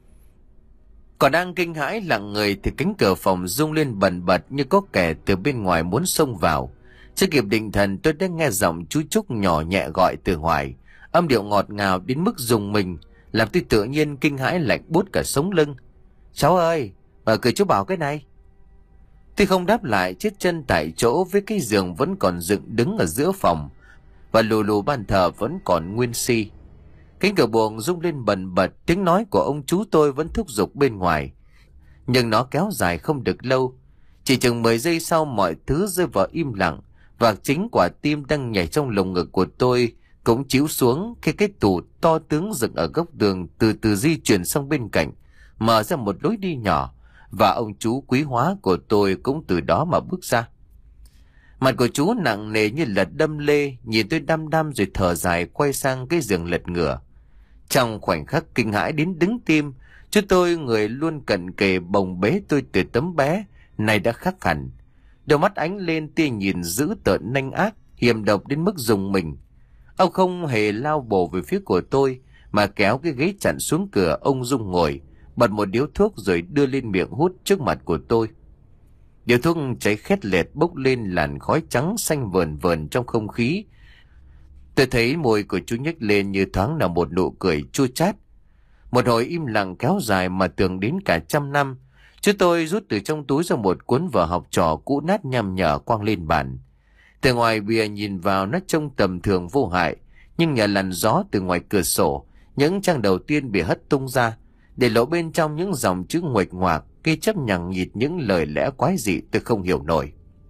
Còn đang kinh hãi lặng người thì cánh cửa phòng rung lên bần bật như có kẻ từ bên ngoài muốn xông vào. Chưa kịp định thần tôi đã nghe giọng chú Trúc nhỏ nhẹ gọi từ ngoài, âm điệu ngọt ngào đến mức rùng mình, làm tôi tự nhiên kinh hãi lạnh buốt cả sống lưng. Cháu ơi, mở cửa chú bảo cái này. Tôi không đáp lại, chết chân tại chỗ với cái giường vẫn còn dựng đứng ở giữa phòng, và lù lù bàn thờ vẫn còn nguyên si. Cánh cửa buồng rung lên bần bật, tiếng nói của ông chú tôi vẫn thúc giục bên ngoài. Nhưng nó kéo dài không được lâu. Chỉ chừng mười giây sau mọi thứ rơi vào im lặng, và chính quả tim đang nhảy trong lồng ngực của tôi cũng chíu xuống khi cái tủ to tướng dựng ở góc tường từ từ di chuyển sang bên cạnh, mở ra một lối đi nhỏ, và ông chú quý hóa của tôi cũng từ đó mà bước ra. Mặt của chú nặng nề như là đâm lê, nhìn tôi đăm đăm rồi thở dài quay sang cái giường lật ngửa. Trong khoảnh khắc kinh hãi đến đứng tim, chú tôi người luôn cận kề bồng bế tôi từ tấm bé, này đã khác hẳn. Đôi mắt ánh lên tia nhìn dữ tợn nanh ác, hiểm độc đến mức rùng mình. Ông không hề lao bổ về phía của tôi, mà kéo cái ghế chặn xuống cửa ông dung ngồi, bật một điếu thuốc rồi đưa lên miệng hút trước mặt của tôi. Điếu thuốc cháy khét lẹt bốc lên làn khói trắng xanh vờn vờn trong không khí. Tôi thấy môi của chú nhếch lên như thoáng là một nụ cười chua chát. Một hồi im lặng kéo dài mà tưởng đến cả trăm năm. Chú tôi rút từ trong túi ra một cuốn vở học trò cũ nát nham nhở quăng lên bàn. Từ ngoài bìa nhìn vào nó trông tầm thường vô hại, nhưng nhờ làn gió từ ngoài cửa sổ, những trang đầu tiên bị hất tung ra, để lộ bên trong những dòng chữ nguệch ngoạc, ghi chép nhằng nhịt những lời lẽ quái dị tôi không hiểu nổi.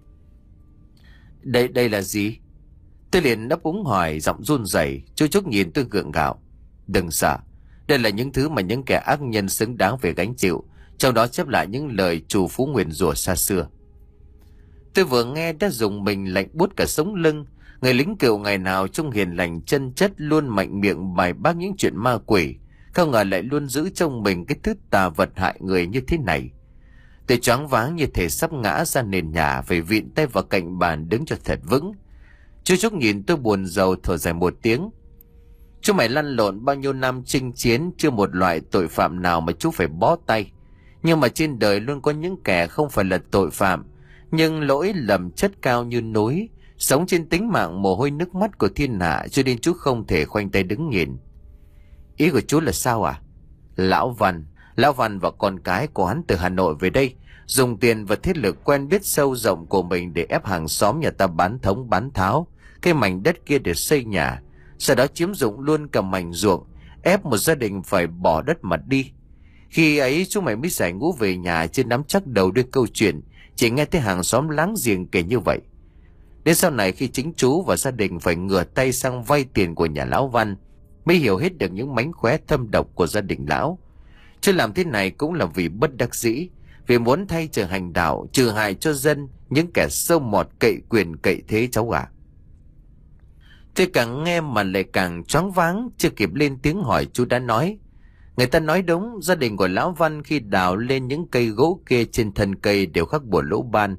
Đây, đây là gì? Tôi liền đáp úng hỏi, giọng run rẩy. Chú Trúc nhìn tôi gượng gạo. Đừng sợ, đây là những thứ mà những kẻ ác nhân xứng đáng phải gánh chịu, trong đó chép lại những lời trù phú nguyền rủa xa xưa. Tôi vừa nghe đã dùng mình lạnh buốt cả sống lưng. Người lính cựu ngày nào trông hiền lành chân chất, luôn mạnh miệng bài bác những chuyện ma quỷ, không ngờ lại luôn giữ trong mình cái thứ tà vật hại người như thế này. Tôi choáng váng như thể sắp ngã ra nền nhà, phải vịn tay vào cạnh bàn đứng cho thật vững. Chú Trúc nhìn tôi buồn rầu thở dài một tiếng. Chú mày lăn lộn bao nhiêu năm chinh chiến, chưa một loại tội phạm nào mà chú phải bó tay. Nhưng mà trên đời luôn có những kẻ không phải là tội phạm, nhưng lỗi lầm chất cao như núi, sống trên tính mạng mồ hôi nước mắt của thiên hạ, cho nên chú không thể khoanh tay đứng nhìn. Ý của chú là sao à? Lão Văn, Lão Văn và con cái của hắn từ Hà Nội về đây, dùng tiền và thiết lực quen biết sâu rộng của mình để ép hàng xóm nhà ta bán thống bán tháo cái mảnh đất kia để xây nhà, sau đó chiếm dụng luôn cả mảnh ruộng, ép một gia đình phải bỏ đất mà đi. Khi ấy chú mày mới giải ngũ về nhà, chưa nắm chắc đầu đuôi câu chuyện, chỉ nghe thấy hàng xóm láng giềng kể như vậy. Đến sau này khi chính chú và gia đình phải ngửa tay sang vay tiền của nhà Lão Văn, mới hiểu hết được những mánh khóe thâm độc của gia đình lão. Chứ làm thế này cũng là vì bất đắc dĩ, vì muốn thay trời hành đạo, trừ hại cho dân, những kẻ sâu mọt cậy quyền cậy thế cháu ạ. Tôi càng nghe mà lại càng choáng váng, chưa kịp lên tiếng hỏi chú đã nói. Người ta nói đúng, gia đình của Lão Văn khi đào lên những cây gỗ kia trên thân cây đều khắc bùa lỗ ban,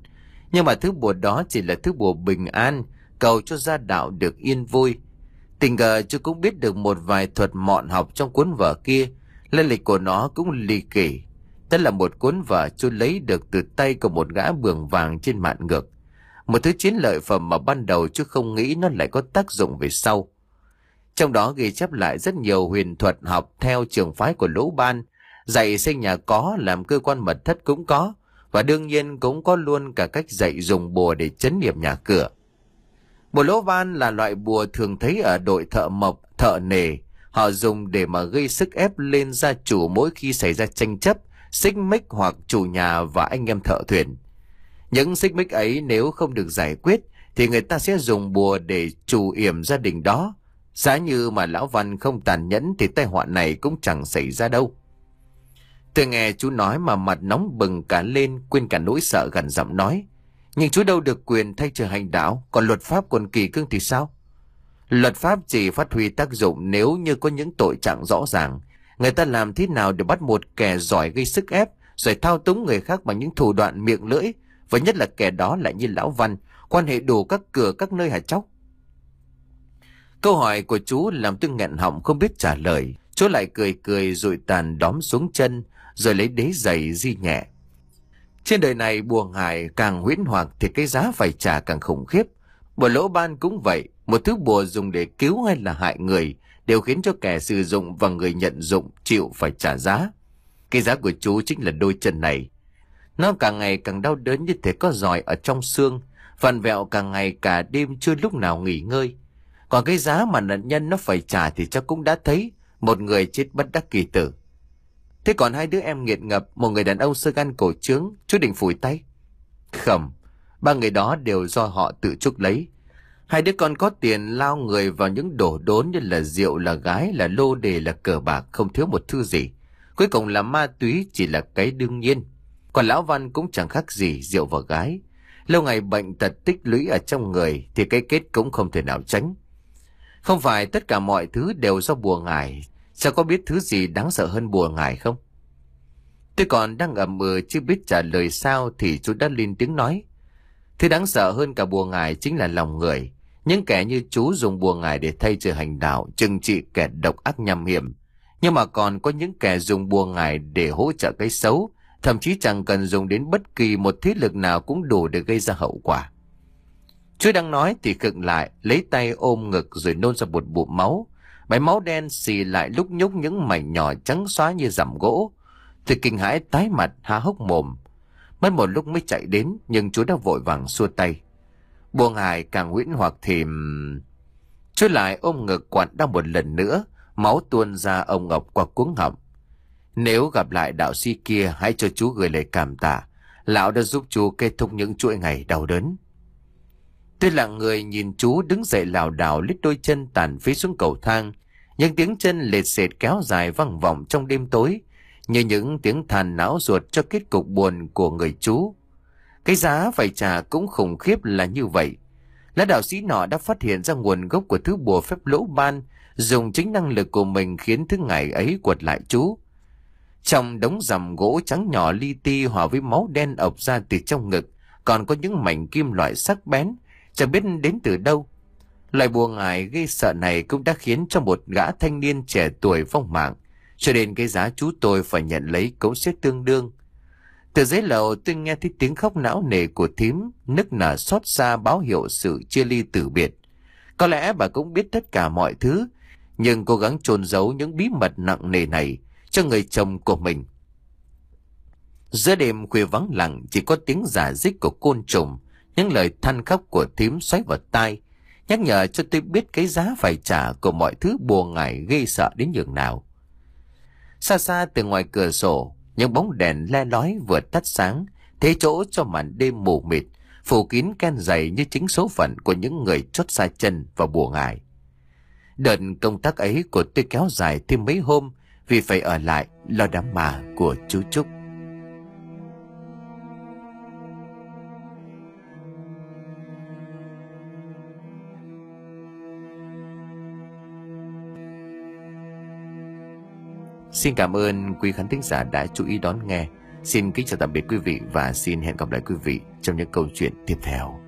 Nhưng mà thứ bùa đó chỉ là thứ bùa bình an, cầu cho gia đạo được yên vui. Tình cờ chú cũng biết được một vài thuật mọn học trong cuốn vở kia. Lai lịch của nó cũng ly kỳ. Đó là một cuốn vở chú lấy được từ tay của một gã bường vàng trên mạn ngược. Một thứ chiến lợi phẩm mà ban đầu chú không nghĩ nó lại có tác dụng về sau. Trong đó ghi chép lại rất nhiều huyền thuật học theo trường phái của Lỗ Ban. Dạy xây nhà có, làm cơ quan mật thất cũng có. Và đương nhiên cũng có luôn cả cách dạy dùng bùa để trấn yểm nhà cửa. Bùa Lỗ Ban là loại bùa thường thấy ở đội thợ mộc, thợ nề. Họ dùng để mà gây sức ép lên gia chủ mỗi khi xảy ra tranh chấp, xích mích hoặc chủ nhà và anh em thợ thuyền. Những xích mích ấy nếu không được giải quyết thì người ta sẽ dùng bùa để trù yểm gia đình đó. Giá như mà lão Văn không tàn nhẫn thì tai họa này cũng chẳng xảy ra đâu. Tôi nghe chú nói mà mặt nóng bừng cả lên, quên cả nỗi sợ, gần giọng nói: nhưng chú đâu được quyền thay trời hành đạo, còn luật pháp còn kỳ cương thì sao? Luật pháp chỉ phát huy tác dụng nếu như có những tội trạng rõ ràng. Người ta làm thế nào để bắt một kẻ giỏi gây sức ép, rồi thao túng người khác bằng những thủ đoạn miệng lưỡi, và nhất là kẻ đó lại như lão Văn, quan hệ đủ các cửa các nơi hả cháu? Câu hỏi của chú làm tôi nghẹn họng không biết trả lời. Chú lại cười cười rồi tàn đóm xuống chân, rồi lấy đế giày di nhẹ. Trên đời này bùa ngải càng huyễn hoặc thì cái giá phải trả càng khủng khiếp. Bùa Lỗ Ban cũng vậy, một thứ bùa dùng để cứu hay là hại người đều khiến cho kẻ sử dụng và người nhận dụng chịu phải trả giá. Cái giá của chú chính là đôi chân này. Nó càng ngày càng đau đớn như thể có giòi ở trong xương, vặn vẹo càng ngày cả đêm chưa lúc nào nghỉ ngơi. Còn cái giá mà nạn nhân nó phải trả thì chắc cũng đã thấy, một người chết bất đắc kỳ tử. Thế còn hai đứa em nghiện ngập, một người đàn ông sơ gan cổ trướng, chú định phủi tay? Không, ba người đó đều do họ tự chuốc lấy. Hai đứa con có tiền lao người vào những đổ đốn như là rượu, là gái, là lô đề, là cờ bạc, không thiếu một thứ gì. Cuối cùng là ma túy chỉ là cái đương nhiên. Còn lão Văn cũng chẳng khác gì rượu và gái. Lâu ngày bệnh tật tích lũy ở trong người thì cái kết cũng không thể nào tránh. Không phải tất cả mọi thứ đều do bùa ngải. Sao có biết thứ gì đáng sợ hơn bùa ngải không? Tôi còn đang ậm ừ chưa biết trả lời sao thì chú đã lên tiếng nói: thứ đáng sợ hơn cả bùa ngải chính là lòng người. Những kẻ như chú dùng bùa ngải để thay trời hành đạo, trừng trị kẻ độc ác nham hiểm. Nhưng mà còn có những kẻ dùng bùa ngải để hỗ trợ cái xấu, thậm chí chẳng cần dùng đến bất kỳ một thế lực nào cũng đủ để gây ra hậu quả. Chú đang nói thì khựng lại, lấy tay ôm ngực rồi nôn ra một bụng máu. Bãi máu đen xì lại lúc nhúc những mảnh nhỏ trắng xóa như rằm gỗ. Tôi kinh hãi tái mặt há hốc mồm. Mất một lúc mới chạy đến, nhưng chú đã vội vàng xua tay. Bùa ngải càng huyễn hoặc thì... Chú lại ôm ngực quặn đau một lần nữa, máu tuôn ra ông ngọc qua cuống họng. Nếu gặp lại đạo sĩ kia, hãy cho chú gửi lời cảm tạ. Lão đã giúp chú kết thúc những chuỗi ngày đau đớn. Tôi lặng người nhìn chú đứng dậy lảo đảo lít đôi chân tàn phí xuống cầu thang. Những tiếng chân lệt xệt kéo dài vang vọng trong đêm tối, như những tiếng than não ruột cho kết cục buồn của người chú. Cái giá phải trả cũng khủng khiếp là như vậy. Lá đạo sĩ nọ đã phát hiện ra nguồn gốc của thứ bùa phép Lỗ Ban, dùng chính năng lực của mình khiến thứ ngải ấy quật lại chú. Trong đống rằm gỗ trắng nhỏ li ti hòa với máu đen ộc ra từ trong ngực, còn có những mảnh kim loại sắc bén, chẳng biết đến từ đâu. Loại bùa ngải gây sợ này cũng đã khiến cho một gã thanh niên trẻ tuổi vong mạng, cho nên cái giá chú tôi phải nhận lấy cũng sẽ tương đương. Từ dưới lầu tôi nghe thấy tiếng khóc não nề của thím, nức nở xót xa báo hiệu sự chia ly tử biệt. Có lẽ bà cũng biết tất cả mọi thứ, nhưng cố gắng chôn giấu những bí mật nặng nề này cho người chồng của mình. Giữa đêm khuya vắng lặng, chỉ có tiếng rả rích của côn trùng, những lời than khóc của thím xoáy vào tai, nhắc nhở cho tôi biết cái giá phải trả của mọi thứ bùa ngải ghê sợ đến nhường nào. Xa xa từ ngoài cửa sổ, những bóng đèn le lói vừa tắt sáng, thế chỗ cho màn đêm mù mịt, phủ kín ken dày như chính số phận của những người chót xa chân vào bùa ngải. Đợt công tác ấy của tôi kéo dài thêm mấy hôm, vì phải ở lại lo đám ma của chú Trúc. Xin cảm ơn quý khán thính giả đã chú ý đón nghe. Xin kính chào tạm biệt quý vị và xin hẹn gặp lại quý vị trong những câu chuyện tiếp theo.